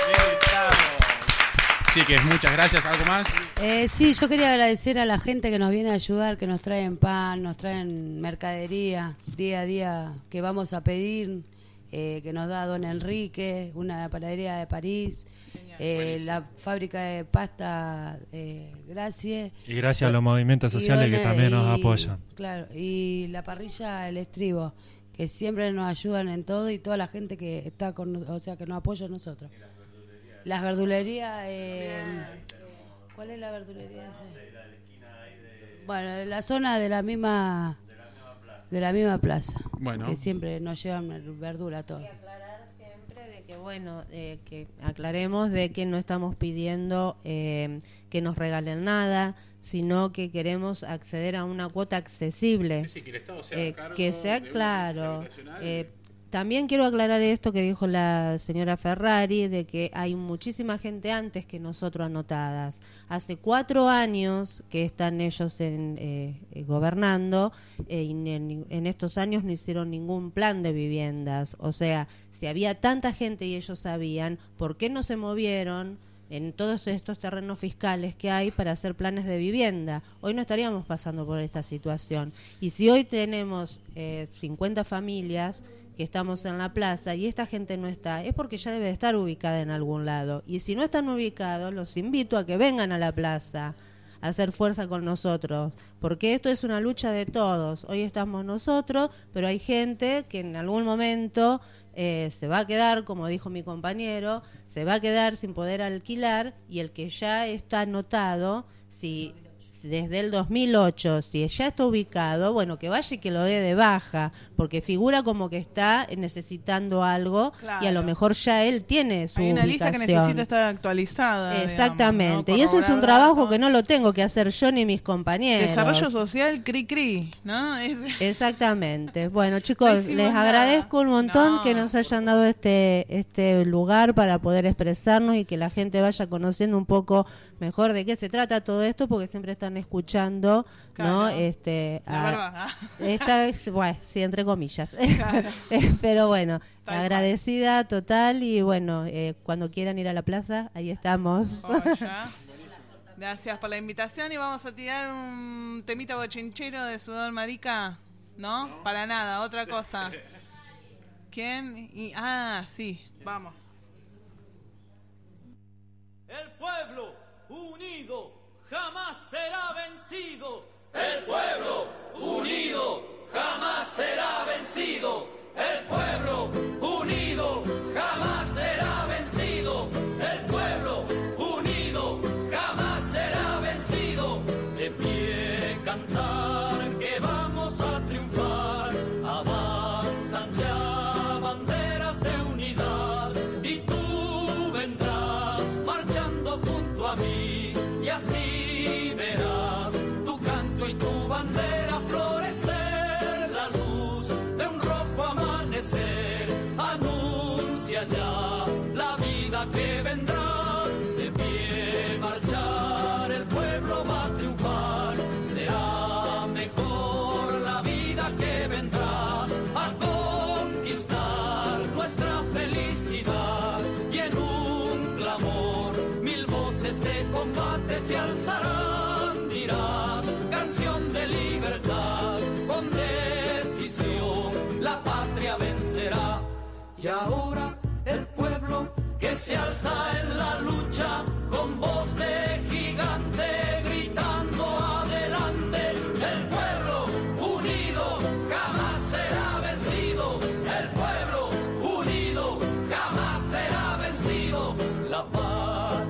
Chiques, muchas gracias. ¿Algo más? Sí, yo quería agradecer a la gente que nos viene a ayudar, que nos traen pan, nos traen mercadería, día a día que vamos a pedir, que nos da Don Enrique, una panadería de París, la fábrica de pasta Gracie. Y gracias a los movimientos sociales que también nos apoyan. Claro, y la parrilla El Estribo, que siempre nos ayudan en todo, y toda la gente que está con, o sea, que nos apoya a nosotros. Las verdulerías, ¿cuál es la verdulería? Bueno, de la zona de la misma plaza. Bueno. Que siempre nos llevan verdura todo. Que bueno, que aclaremos de que no estamos pidiendo que nos regalen nada, sino que queremos acceder a una cuota accesible, que el Estado sea que sea claro. También quiero aclarar esto que dijo la señora Ferrari, de que hay muchísima gente antes que nosotros anotadas. Hace 4 años que están ellos gobernando, y en estos años no hicieron ningún plan de viviendas. O sea, si había tanta gente y ellos sabían, ¿por qué no se movieron en todos estos terrenos fiscales que hay para hacer planes de vivienda? Hoy no estaríamos pasando por esta situación. Y si hoy tenemos 50 familias que estamos en la plaza y esta gente no está, es porque ya debe estar ubicada en algún lado. Y si no están ubicados, los invito a que vengan a la plaza a hacer fuerza con nosotros, porque esto es una lucha de todos. Hoy estamos nosotros, pero hay gente que en algún momento se va a quedar, como dijo mi compañero, se va a quedar sin poder alquilar, y el que ya está anotado, si desde el 2008, si ya está ubicado, bueno, que vaya y que lo dé de baja, porque figura como que está necesitando algo, claro, y a lo mejor ya él tiene su ubicación. Hay una lista que necesita estar actualizada. Exactamente, digamos, ¿no? Y eso es un trabajo que no lo tengo que hacer yo ni mis compañeros. Desarrollo social, cri, ¿no? Exactamente. Bueno, chicos, les agradezco un montón que nos hayan dado este lugar para poder expresarnos y que la gente vaya conociendo un poco mejor de qué se trata todo esto, porque siempre están escuchando, claro, ¿no? Esta vez, bueno, sí, entre comillas. Claro. Pero bueno, agradecida total, y bueno, cuando quieran ir a la plaza, ahí estamos. Gracias por la invitación, y vamos a tirar un temita bochinchero de Sudor Marica, ¿no? Para nada, otra cosa. ¿Quién? Sí, vamos. El pueblo unido jamás será vencido. El pueblo unido jamás será vencido. El pueblo unido jamás será vencido. El pueblo unido jamás será vencido. De pie cantar que vamos a triunfar. Avanzan ya banderas de unidad.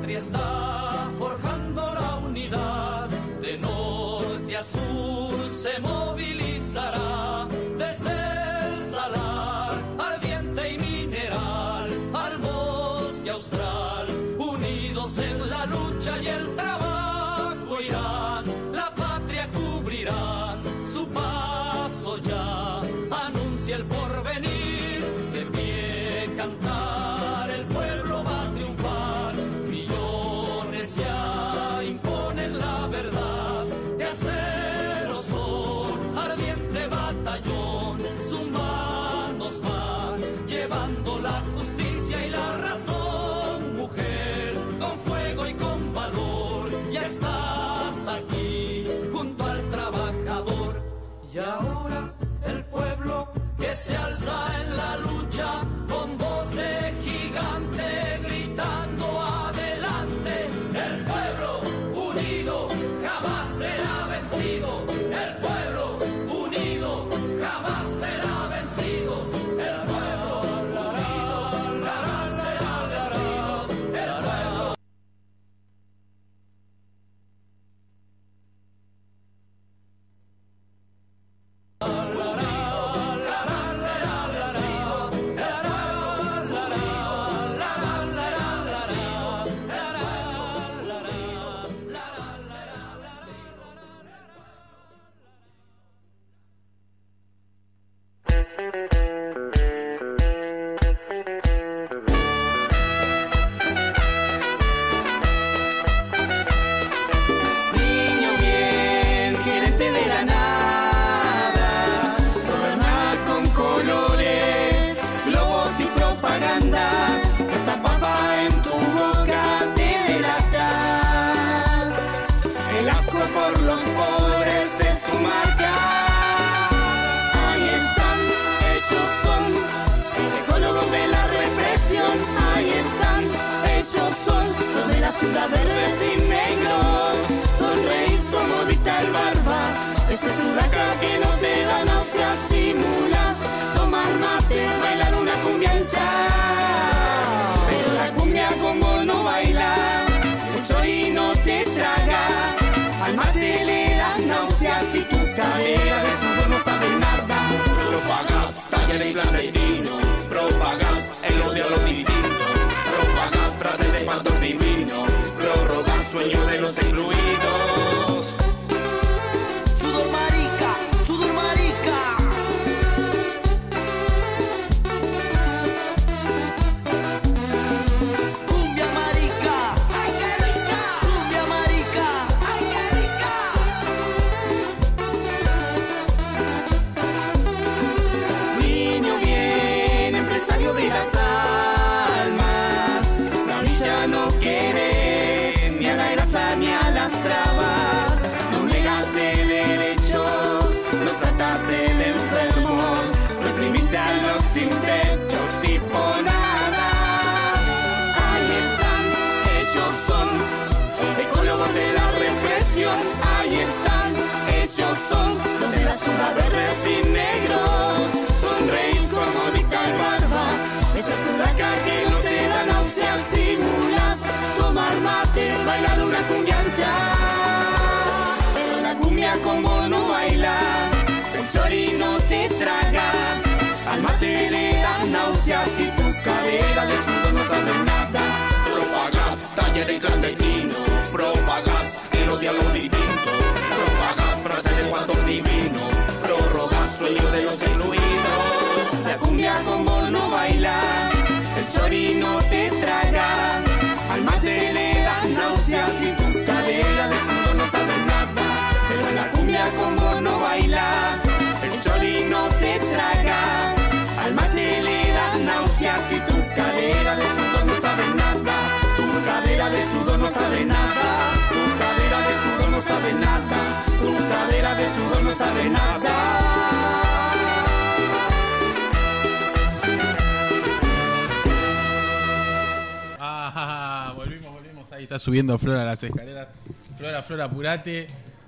patria está forjando la unidad, de norte a sur se movilizará, desde el salar, ardiente y mineral, al bosque austral, unidos en la lucha y el trabajo irán, la patria cubrirán, su paso ya anuncia el porvenir, de pie cantar, el pueblo va a triunfar, millones ya imponen la verdad, de acero son, ardiente batallón, sus manos van, llevando la justicia y la razón, mujer, con fuego y con valor, ya estás aquí, junto al trabajador, y ahora el pueblo que se alza en la lucha, con voz de gigante, gritando adelante, el pueblo unido jamás será vencido, el pueblo unido jamás será vencido, el pueblo unido jamás será vencido, el pueblo. Niño bien, gerente de la nada, gobernar con colores, globos y propagandas, esa papa en tu boca te delata, el asco por los pobres es tu marca, ahí están, ellos son, ecólogos de la represión, ahí están, ellos son, los de la ciudad verdes y negros, sonreís como dicta el barba, ese sudaca que no te da náuseas, simulas, tomar mate, bailar una cumbia ancha, pero la cumbia como no baila, el chorino te traga, al mate le das náuseas y tu cadera de sudor no sabe nada, propagas, taller y clandestino, propagas el odio a los distintos, propagas frases de espanto divino, prorrogas sueño de los excluidos. Sudor marica, sudor marica. Cumbia marica, ay qué rica. Cumbia marica, ay qué rica. Niño bien, empresario de las almas, la villa no quiere ni a la grasa ni a las trabas, no negaste derechos, no trataste de enfermos, reprimiste a los sin techo, tipo nada, ahí están, ellos son, ecólogos de la represión, ahí están, ellos son, los de la ciudad verdes y negros, sonreís como dicta el barba, esa sudaca que no te da náuseas, simulas, tomar mate, bailar una cumbia ancha, pero la cumbia como no baila, el chorino te traga, al mate le das náuseas y tus caderas de sudor no saben nada, propagas talleres clandestinos, propagas el odio a los distintos, propagas frases de cuanto divino, prorrogas sueños de los excluidos, la cumbia como no baila, el chorino te traga, al mate le das náuseas y tus caderas de sudor no saben nada, pero en la cumbia como no baila, el chorino te traga, al mate le das náuseas y tus caderas de sudor no saben nada, tu cadera de sudor no sabe nada, tu cadera de sudor no sabe nada, tu cadera de sudor no sabe nada. Volvimos, ahí está subiendo Flora a las escaleras. Flora, apurate.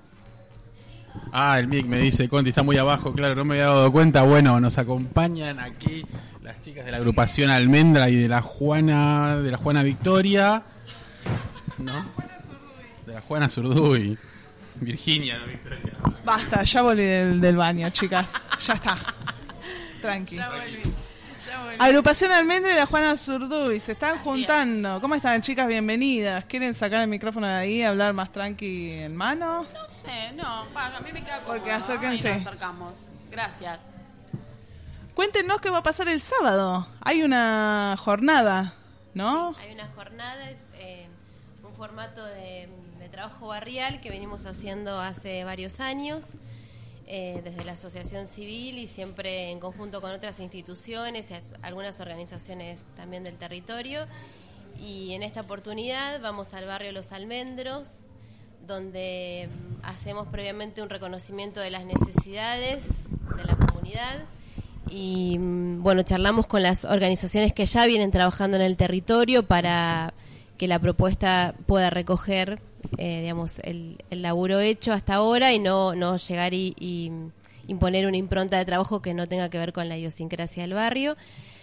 El mic me dice, Conti, está muy abajo, claro, no me había dado cuenta. Bueno, nos acompañan aquí las chicas de la agrupación Almendra y de la Juana Victoria. ¿no? De la Juana Zurduy. Virginia, no Victoria. Basta, ya volví del baño, chicas. Ya está. Tranqui. Ya volví. Agrupación Almendra y la Juana Zurduy se están juntando. ¿Cómo están, chicas? Bienvenidas. ¿Quieren sacar el micrófono de ahí, hablar más tranqui en mano? No sé, no. A mí me queda cómodo. Porque acérquense. Ahí nos acercamos. Gracias. Cuéntenos qué va a pasar el sábado. Hay una jornada, ¿no? Sí, hay una jornada, es un formato de trabajo barrial que venimos haciendo hace varios años. Desde la asociación civil y siempre en conjunto con otras instituciones, algunas organizaciones también del territorio. Y en esta oportunidad vamos al barrio Los Almendros, donde hacemos previamente un reconocimiento de las necesidades de la comunidad y bueno, charlamos con las organizaciones que ya vienen trabajando en el territorio para que la propuesta pueda recoger digamos, el laburo hecho hasta ahora y no llegar y imponer una impronta de trabajo que no tenga que ver con la idiosincrasia del barrio.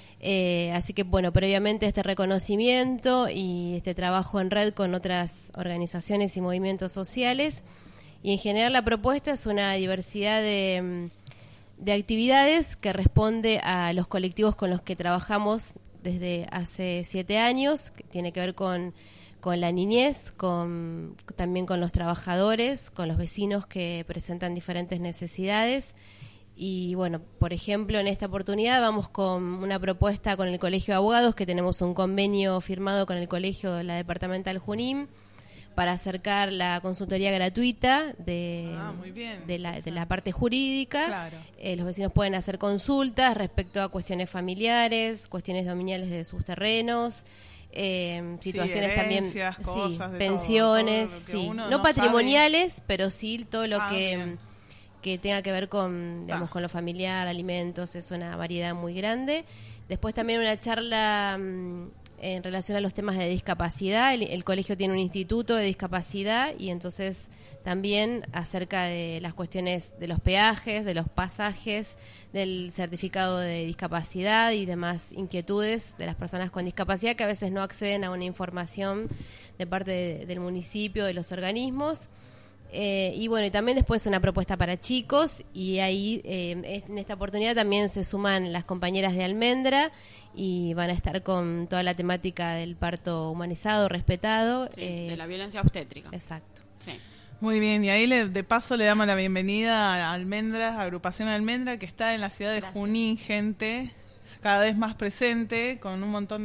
Así que, bueno, previamente este reconocimiento y este trabajo en red con otras organizaciones y movimientos sociales. Y en general la propuesta es una diversidad de actividades que responde a los colectivos con los que trabajamos desde hace 7 años, que tiene que ver con la niñez, también con los trabajadores, con los vecinos que presentan diferentes necesidades. Y bueno, por ejemplo, en esta oportunidad vamos con una propuesta con el Colegio de Abogados, que tenemos un convenio firmado con el Colegio de la Departamental Junín para acercar la consultoría gratuita de la parte jurídica. Claro. Los vecinos pueden hacer consultas respecto a cuestiones familiares, cuestiones dominiales de sus terrenos, situaciones también, cosas, pensiones, todo lo que no patrimoniales, sabe. pero sí todo lo que tenga que ver con, digamos, con lo familiar, alimentos, es una variedad muy grande. Después también una charla en relación a los temas de discapacidad. El colegio tiene un instituto de discapacidad y entonces también acerca de las cuestiones de los peajes, de los pasajes, del certificado de discapacidad y demás inquietudes de las personas con discapacidad que a veces no acceden a una información de parte del municipio, de los organismos. Y bueno, y también después una propuesta para chicos y ahí en esta oportunidad también se suman las compañeras de Almendra y van a estar con toda la temática del parto humanizado, respetado. De la violencia obstétrica. Exacto. Sí. Muy bien, y ahí de paso le damos la bienvenida a Almendra, Agrupación Almendra, que está en la ciudad de Junín, gente, cada vez más presente, con un montón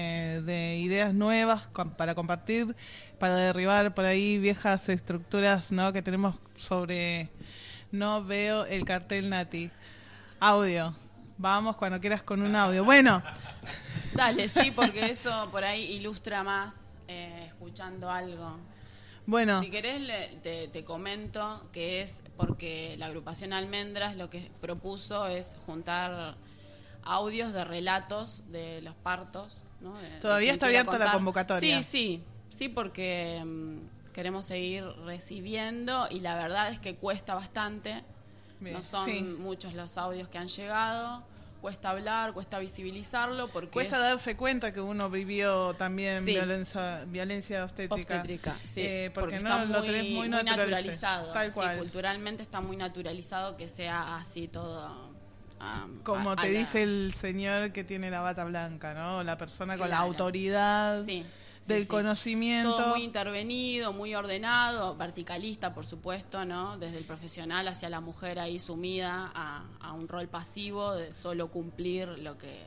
de ideas nuevas para compartir, para derribar por ahí viejas estructuras, ¿no?, que tenemos sobre... No veo el cartel, Nati. Audio. Vamos cuando quieras con un audio. Bueno. Dale, sí, porque eso por ahí ilustra más escuchando algo. Bueno. Si querés te comento que es porque la agrupación Almendras lo que propuso es juntar audios de relatos de los partos, ¿no? Todavía está abierta la convocatoria. Sí, porque queremos seguir recibiendo y la verdad es que cuesta bastante. Bien, no son muchos los audios que han llegado. Cuesta hablar, cuesta visibilizarlo porque cuesta darse cuenta que uno vivió también violencia obstétrica. Porque no está lo tenés muy naturalizado. Tal cual. Culturalmente está muy naturalizado que sea así todo. Como te dice el señor que tiene la bata blanca, ¿no? La persona con la autoridad del conocimiento. Todo muy intervenido, muy ordenado, verticalista, por supuesto, ¿no? Desde el profesional hacia la mujer ahí sumida a un rol pasivo de solo cumplir lo que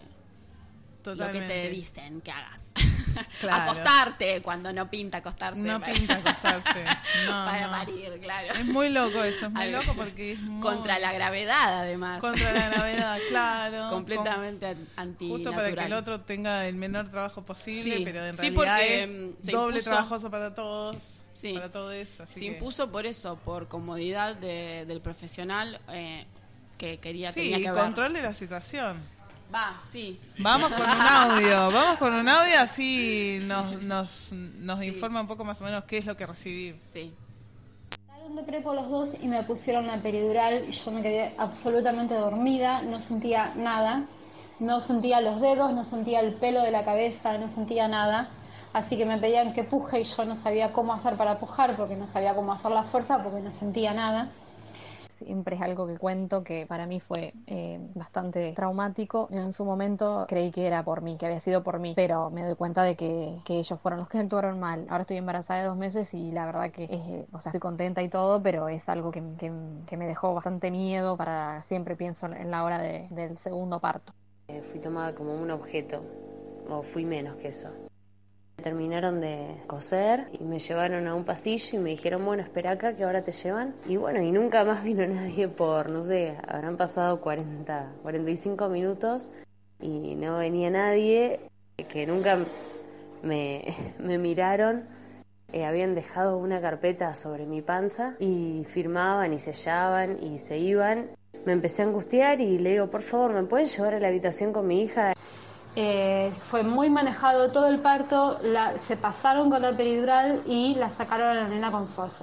te dicen que hagas. Claro. Acostarte, cuando no pinta acostarse. No pinta acostarse. Para parir, claro. Es muy loco eso, es muy loco porque es muy... Contra la gravedad, además. Contra la gravedad, claro. Completamente antinatural. Justo para que el otro tenga el menor trabajo posible, pero en realidad es doble trabajoso para todos. Para todo eso. Se impuso por eso, por comodidad del profesional que tenía que ver. Control de la situación. Vamos con un audio así nos informa un poco más o menos qué es lo que recibí. Salón de prepo los dos y me pusieron la peridural y yo me quedé absolutamente dormida, no sentía nada, no sentía los dedos, no sentía el pelo de la cabeza, no sentía nada. así que me pedían que puje y yo no sabía cómo hacer para pujar porque no sabía cómo hacer la fuerza porque no sentía nada. Siempre es algo que cuento que para mí fue bastante traumático. En su momento creí que era por mí, que había sido por mí, pero me doy cuenta de que ellos fueron los que actuaron mal. Ahora estoy embarazada de 2 meses y la verdad que estoy contenta y todo, pero es algo que me dejó bastante miedo. Siempre pienso en la hora del segundo parto. Fui tomada como un objeto, o fui menos que eso. Terminaron de coser y me llevaron a un pasillo y me dijeron, bueno, espera acá que ahora te llevan. Y bueno, y nunca más vino nadie por, no sé, habrán pasado 45 minutos y no venía nadie, que nunca me miraron. Habían dejado una carpeta sobre mi panza y firmaban y sellaban y se iban. Me empecé a angustiar y le digo, por favor, ¿me pueden llevar a la habitación con mi hija? Fue muy manejado todo el parto, se pasaron con la peridural y la sacaron a la nena con fuerza.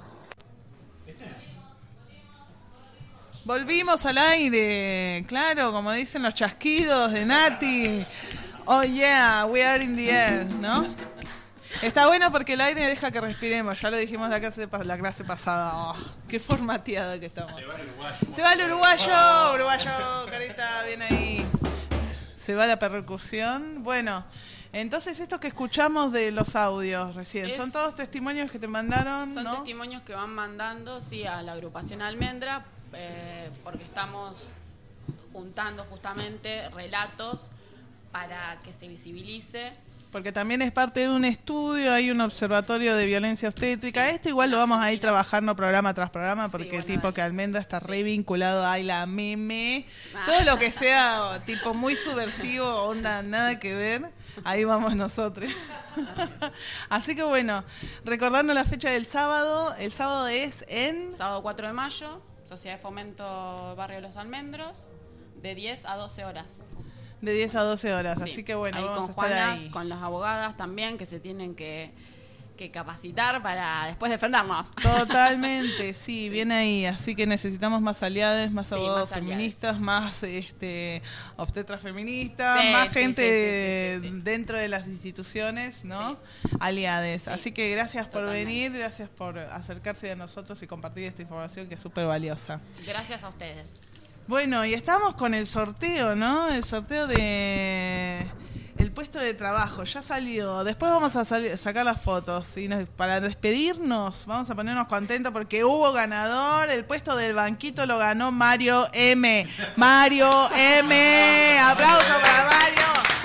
Volvimos al aire, claro, como dicen los chasquidos de Nati. Oh yeah, we are in the air, ¿no? Está bueno porque el aire deja que respiremos, ya lo dijimos la clase pasada. Oh, qué formateada que estamos. Se va el uruguayo, carita, bien ahí. Se va la percusión. Bueno, entonces estos que escuchamos de los audios recién, son todos testimonios que te mandaron, Son ¿no? testimonios que van mandando, sí, a la agrupación Almendra, porque estamos juntando justamente relatos para que se visibilice. Porque también es parte de un estudio, hay un observatorio de violencia obstétrica. Esto igual lo vamos a ir trabajando programa tras programa, porque tipo que Almendra está re vinculado a la meme. Todo lo que sea tipo muy subversivo, onda, nada que ver, ahí vamos nosotros. Así que bueno, recordando la fecha del sábado, el sábado es en... Sábado 4 de mayo, Sociedad de Fomento Barrio Los Almendros, de 10 a 12 horas. De 10 a 12 horas, Sí. así que bueno, ahí vamos con a estar Juanas, ahí. con las abogadas también, que se tienen que capacitar para después defendernos. Totalmente, sí, bien ahí. Así que necesitamos más aliados, más Sí, abogados más aliados. feministas, más obstetras feministas, Sí, más sí, gente dentro de las instituciones, ¿no? Aliades. Sí. Así que gracias por Totalmente. venir, gracias por acercarse a nosotros y compartir esta información que es súper valiosa. Gracias a ustedes. Bueno, y estamos con el sorteo, ¿no? El sorteo de el puesto de trabajo. Ya salió. Después vamos a sacar las fotos. Y para despedirnos, vamos a ponernos contentos porque hubo ganador. El puesto del banquito lo ganó Mario M. Mario M. Aplauso para Mario.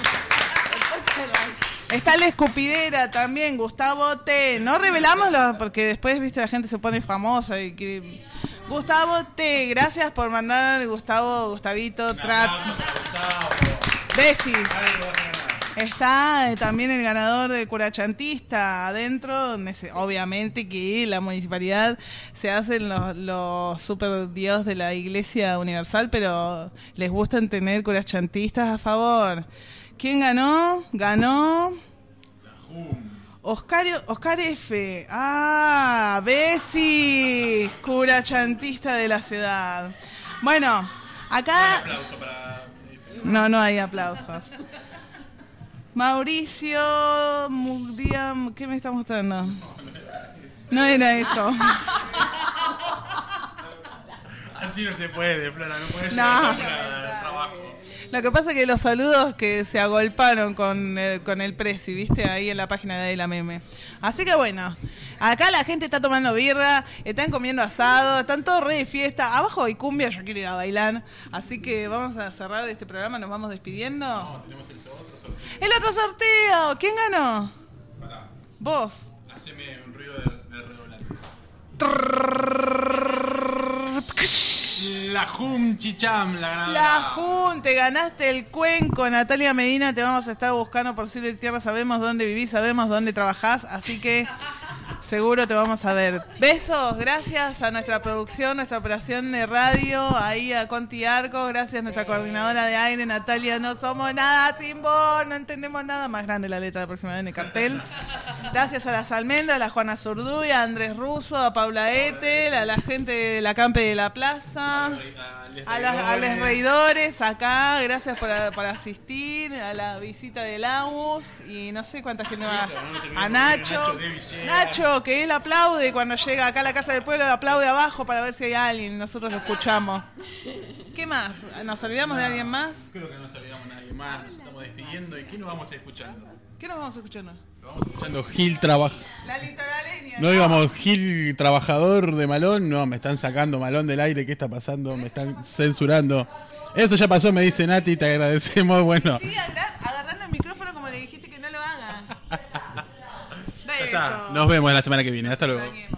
Está la escupidera también, Gustavo T. No revelamos porque después, viste, la gente se pone famosa y quiere... Gustavo T, gracias por mandar, Gustavito, Besis. Está también el ganador de Curachantista adentro, donde obviamente que la municipalidad se hacen los super dios de la Iglesia Universal, pero les gustan tener curachantistas a favor. ¿Quién ganó? Ganó Oscar F. Ah, Bessi, curachantista de la ciudad. Bueno, acá... aplauso para... No hay aplausos. Mauricio Mugdiam, ¿qué me está mostrando? No era eso. Así no se puede, Flora, no puedes No. llegar al trabajo. Lo que pasa es que los saludos que se agolparon con el Prezi, ¿viste? Ahí en la página de la meme. Así que bueno, acá la gente está tomando birra, están comiendo asado, están todos re de fiesta. Abajo hay cumbia, yo quiero ir a bailar. Así que vamos a cerrar este programa, nos vamos despidiendo. No, tenemos el otro sorteo. ¡El otro sorteo! ¿Quién ganó? Pará. Vos. Haceme un ruido de redoblante. La Jum Chicham, la ganadora. La Jun, te ganaste el cuenco. Natalia Medina, te vamos a estar buscando por cielo y tierra. Sabemos dónde vivís, sabemos dónde trabajás, así que seguro te vamos a ver. Besos, gracias a nuestra producción, nuestra operación de radio, ahí a Conti Arco, gracias a nuestra coordinadora de aire, Natalia. No somos nada sin vos, no entendemos nada. Más grande la letra la próxima vez en el cartel. Gracias a las Almendras, a la Juana Zurduy, a Andrés Russo, a Paula Etel, a la gente de la Campe de la Plaza, a los reidores acá, gracias por asistir. a la visita de Laus y no sé cuánta gente va. A Nacho. Nacho, que él aplaude cuando llega acá a la Casa del Pueblo, aplaude abajo para ver si hay alguien y nosotros lo escuchamos. ¿Qué más? ¿Nos olvidamos de alguien más? Creo que no nos olvidamos de nadie más. Nos estamos despidiendo. ¿Y qué nos vamos escuchando? ¿Qué nos vamos escuchando? Vamos escuchando Gil Trabajador. La litoraleña. No íbamos Gil Trabajador de Malón. No, me están sacando Malón del aire. ¿Qué está pasando? Me están censurando. Eso ya pasó, me dice Nati. Te agradecemos. Bueno. Sí, agarrando el micrófono como le dijiste que no lo haga. Ya está. Nos vemos la semana que viene. Hasta luego.